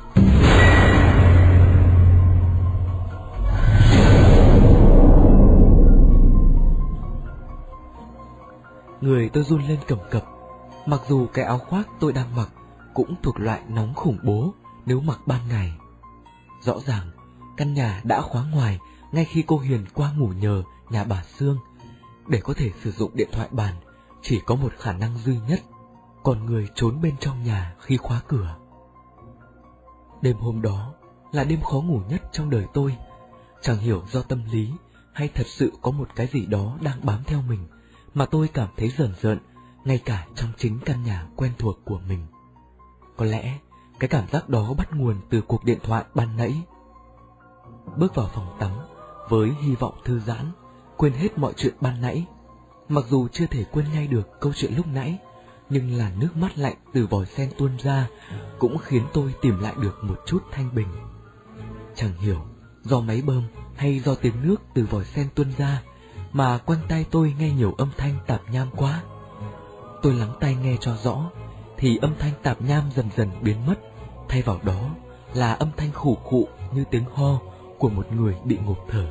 Người tôi run lên cầm cập, mặc dù cái áo khoác tôi đang mặc cũng thuộc loại nóng khủng bố nếu mặc ban ngày. Rõ ràng căn nhà đã khóa ngoài ngay khi cô Hiền qua ngủ nhờ nhà bà Sương. Để có thể sử dụng điện thoại bàn chỉ có một khả năng duy nhất, còn người trốn bên trong nhà khi khóa cửa. Đêm hôm đó là đêm khó ngủ nhất trong đời tôi. Chẳng hiểu do tâm lý hay thật sự có một cái gì đó đang bám theo mình mà tôi cảm thấy rờn rợn ngay cả trong chính căn nhà quen thuộc của mình. Có lẽ cái cảm giác đó bắt nguồn từ cuộc điện thoại ban nãy. Bước vào phòng tắm với hy vọng thư giãn, quên hết mọi chuyện ban nãy. Mặc dù chưa thể quên ngay được câu chuyện lúc nãy, nhưng làn nước mắt lạnh từ vòi sen tuôn ra cũng khiến tôi tìm lại được một chút thanh bình. Chẳng hiểu do máy bơm hay do tiếng nước từ vòi sen tuôn ra mà quanh tai tôi nghe nhiều âm thanh tạp nham quá. Tôi lắng tai nghe cho rõ thì âm thanh tạp nham dần dần biến mất, thay vào đó là âm thanh khủ khụ như tiếng ho của một người bị ngộp thở.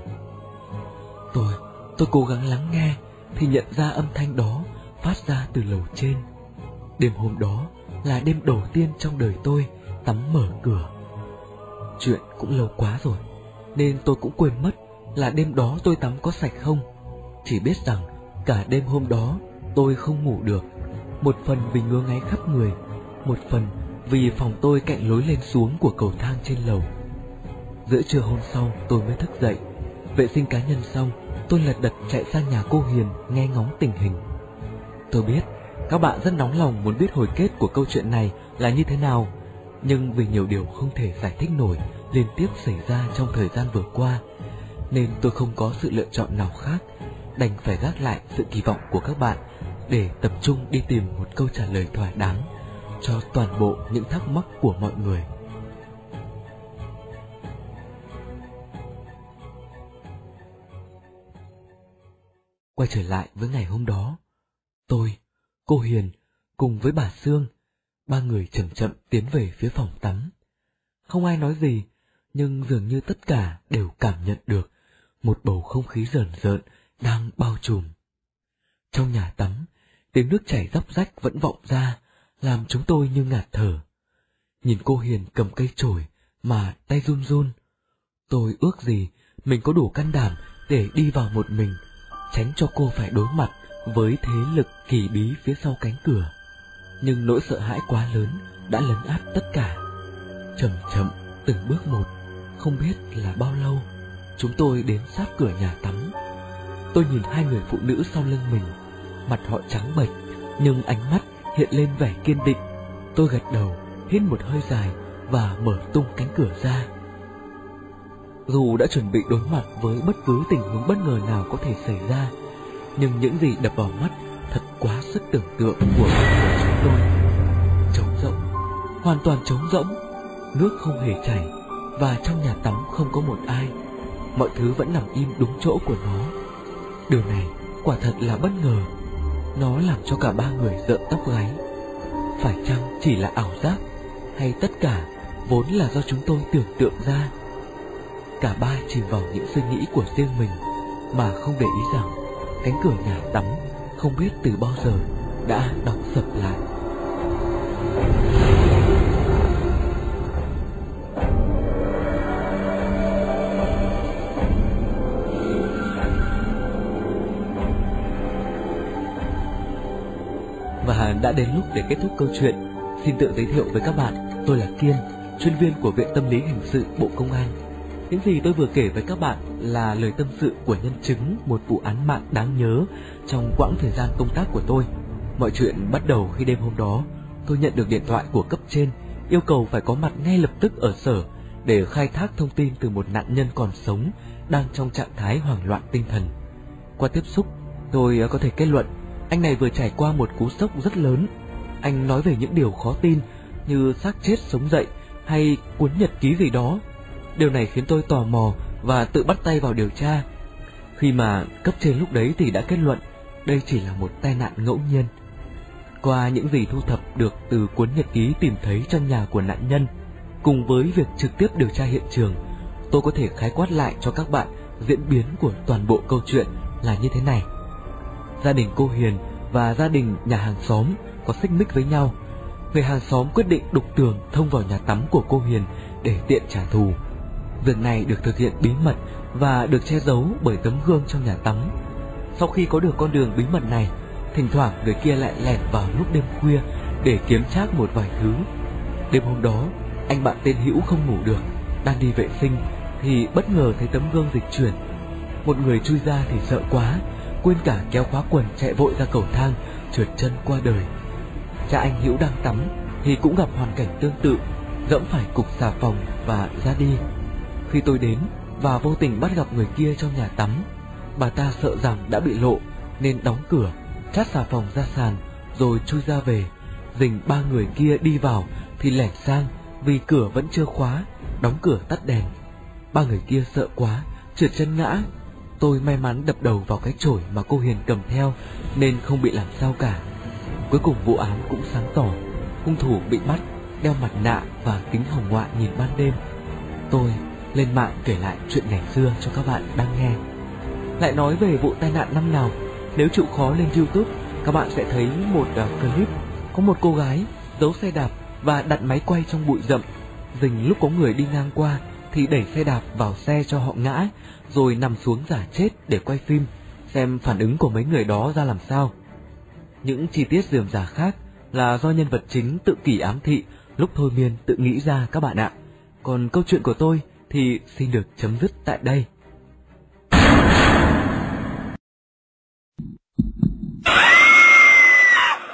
Tôi cố gắng lắng nghe thì nhận ra âm thanh đó phát ra từ lầu trên. Đêm hôm đó là đêm đầu tiên trong đời tôi tắm mở cửa. Chuyện cũng lâu quá rồi nên tôi cũng quên mất là đêm đó tôi tắm có sạch không. Chỉ biết rằng cả đêm hôm đó tôi không ngủ được, một phần vì ngứa ngáy khắp người, một phần vì phòng tôi cạnh lối lên xuống của cầu thang trên lầu. Giữa trưa hôm sau tôi mới thức dậy, vệ sinh cá nhân xong, tôi lật đật chạy sang nhà cô Hiền nghe ngóng tình hình. Tôi biết các bạn rất nóng lòng muốn biết hồi kết của câu chuyện này là như thế nào, nhưng vì nhiều điều không thể giải thích nổi liên tiếp xảy ra trong thời gian vừa qua, nên tôi không có sự lựa chọn nào khác, đành phải gác lại sự kỳ vọng của các bạn để tập trung đi tìm một câu trả lời thỏa đáng cho toàn bộ những thắc mắc của mọi người. Quay trở lại với ngày hôm đó, tôi, cô Hiền cùng với bà Sương, ba người chậm chậm tiến về phía phòng tắm. Không ai nói gì, nhưng dường như tất cả đều cảm nhận được một bầu không khí rờn rợn đang bao trùm. Trong nhà tắm, tiếng nước chảy róc rách vẫn vọng ra, làm chúng tôi như ngạt thở. Nhìn cô Hiền cầm cây chổi mà tay run run, tôi ước gì mình có đủ can đảm để đi vào một mình, tránh cho cô phải đối mặt với thế lực kỳ bí phía sau cánh cửa. Nhưng nỗi sợ hãi quá lớn đã lấn át tất cả. Chậm chậm, từng bước một, không biết là bao lâu, chúng tôi đến sát cửa nhà tắm. Tôi nhìn hai người phụ nữ sau lưng mình, mặt họ trắng bệch, nhưng ánh mắt hiện lên vẻ kiên định. Tôi gật đầu, hít một hơi dài và mở tung cánh cửa ra. Dù đã chuẩn bị đối mặt với bất cứ tình huống bất ngờ nào có thể xảy ra, nhưng những gì đập vào mắt thật quá sức tưởng tượng của chúng tôi. Trống rỗng, hoàn toàn trống rỗng, nước không hề chảy và trong nhà tắm không có một ai. Mọi thứ vẫn nằm im đúng chỗ của nó. Điều này quả thật là bất ngờ. Nó làm cho cả ba người rợn tóc gáy. Phải chăng chỉ là ảo giác, hay tất cả vốn là do chúng tôi tưởng tượng ra? Cả ba chìm vào những suy nghĩ của riêng mình mà không để ý rằng cánh cửa nhà tắm không biết từ bao giờ đã đóng sập lại. Và đã đến lúc để kết thúc câu chuyện. Xin tự giới thiệu với các bạn, tôi là Kiên, chuyên viên của Viện Tâm lý Hình sự Bộ Công an. Những gì tôi vừa kể với các bạn là lời tâm sự của nhân chứng một vụ án mạng đáng nhớ trong quãng thời gian công tác của tôi. Mọi chuyện bắt đầu khi đêm hôm đó, tôi nhận được điện thoại của cấp trên yêu cầu phải có mặt ngay lập tức ở sở để khai thác thông tin từ một nạn nhân còn sống đang trong trạng thái hoảng loạn tinh thần. Qua tiếp xúc, tôi có thể kết luận anh này vừa trải qua một cú sốc rất lớn. Anh nói về những điều khó tin như xác chết sống dậy hay cuốn nhật ký gì đó. Điều này khiến tôi tò mò và tự bắt tay vào điều tra. Khi mà cấp trên lúc đấy thì đã kết luận đây chỉ là một tai nạn ngẫu nhiên. Qua những gì thu thập được từ cuốn nhật ký tìm thấy trong nhà của nạn nhân, cùng với việc trực tiếp điều tra hiện trường, tôi có thể khái quát lại cho các bạn diễn biến của toàn bộ câu chuyện là như thế này. Gia đình cô Hiền và gia đình nhà hàng xóm có xích mích với nhau. Người hàng xóm quyết định đục tường thông vào nhà tắm của cô Hiền để tiện trả thù. Việc này được thực hiện bí mật và được che giấu bởi tấm gương trong nhà tắm. Sau khi có được con đường bí mật này, thỉnh thoảng người kia lại lẻn vào lúc đêm khuya để kiếm trác một vài thứ. Đêm hôm đó, anh bạn tên Hữu không ngủ được, đang đi vệ sinh thì bất ngờ thấy tấm gương dịch chuyển. Một người chui ra thì sợ quá, quên cả kéo khóa quần chạy vội ra cầu thang, trượt chân qua đời. Cha anh Hữu đang tắm thì cũng gặp hoàn cảnh tương tự, dẫm phải cục xà phòng và ra đi. Khi tôi đến và vô tình bắt gặp người kia trong nhà tắm, bà ta sợ rằng đã bị lộ nên đóng cửa, chát xà phòng ra sàn rồi chui ra về. Dình ba người kia đi vào thì lẻn sang vì cửa vẫn chưa khóa, đóng cửa tắt đèn. Ba người kia sợ quá, trượt chân ngã. Tôi may mắn đập đầu vào cái chổi mà cô Hiền cầm theo nên không bị làm sao cả. Cuối cùng vụ án cũng sáng tỏ, hung thủ bị bắt, đeo mặt nạ và kính hồng ngoại nhìn ban đêm. Tôi lên mạng kể lại chuyện ngày xưa cho các bạn đang nghe. Lại nói về vụ tai nạn năm nào, nếu chịu khó lên YouTube, các bạn sẽ thấy một clip có một cô gái giấu xe đạp và đặt máy quay trong bụi rậm. Dình lúc có người đi ngang qua thì đẩy xe đạp vào xe cho họ ngã, rồi nằm xuống giả chết để quay phim, xem phản ứng của mấy người đó ra làm sao. Những chi tiết rườm rà khác là do nhân vật chính tự kỷ ám thị lúc thôi miên tự nghĩ ra các bạn ạ. Còn câu chuyện của tôi thì xin được chấm dứt tại đây.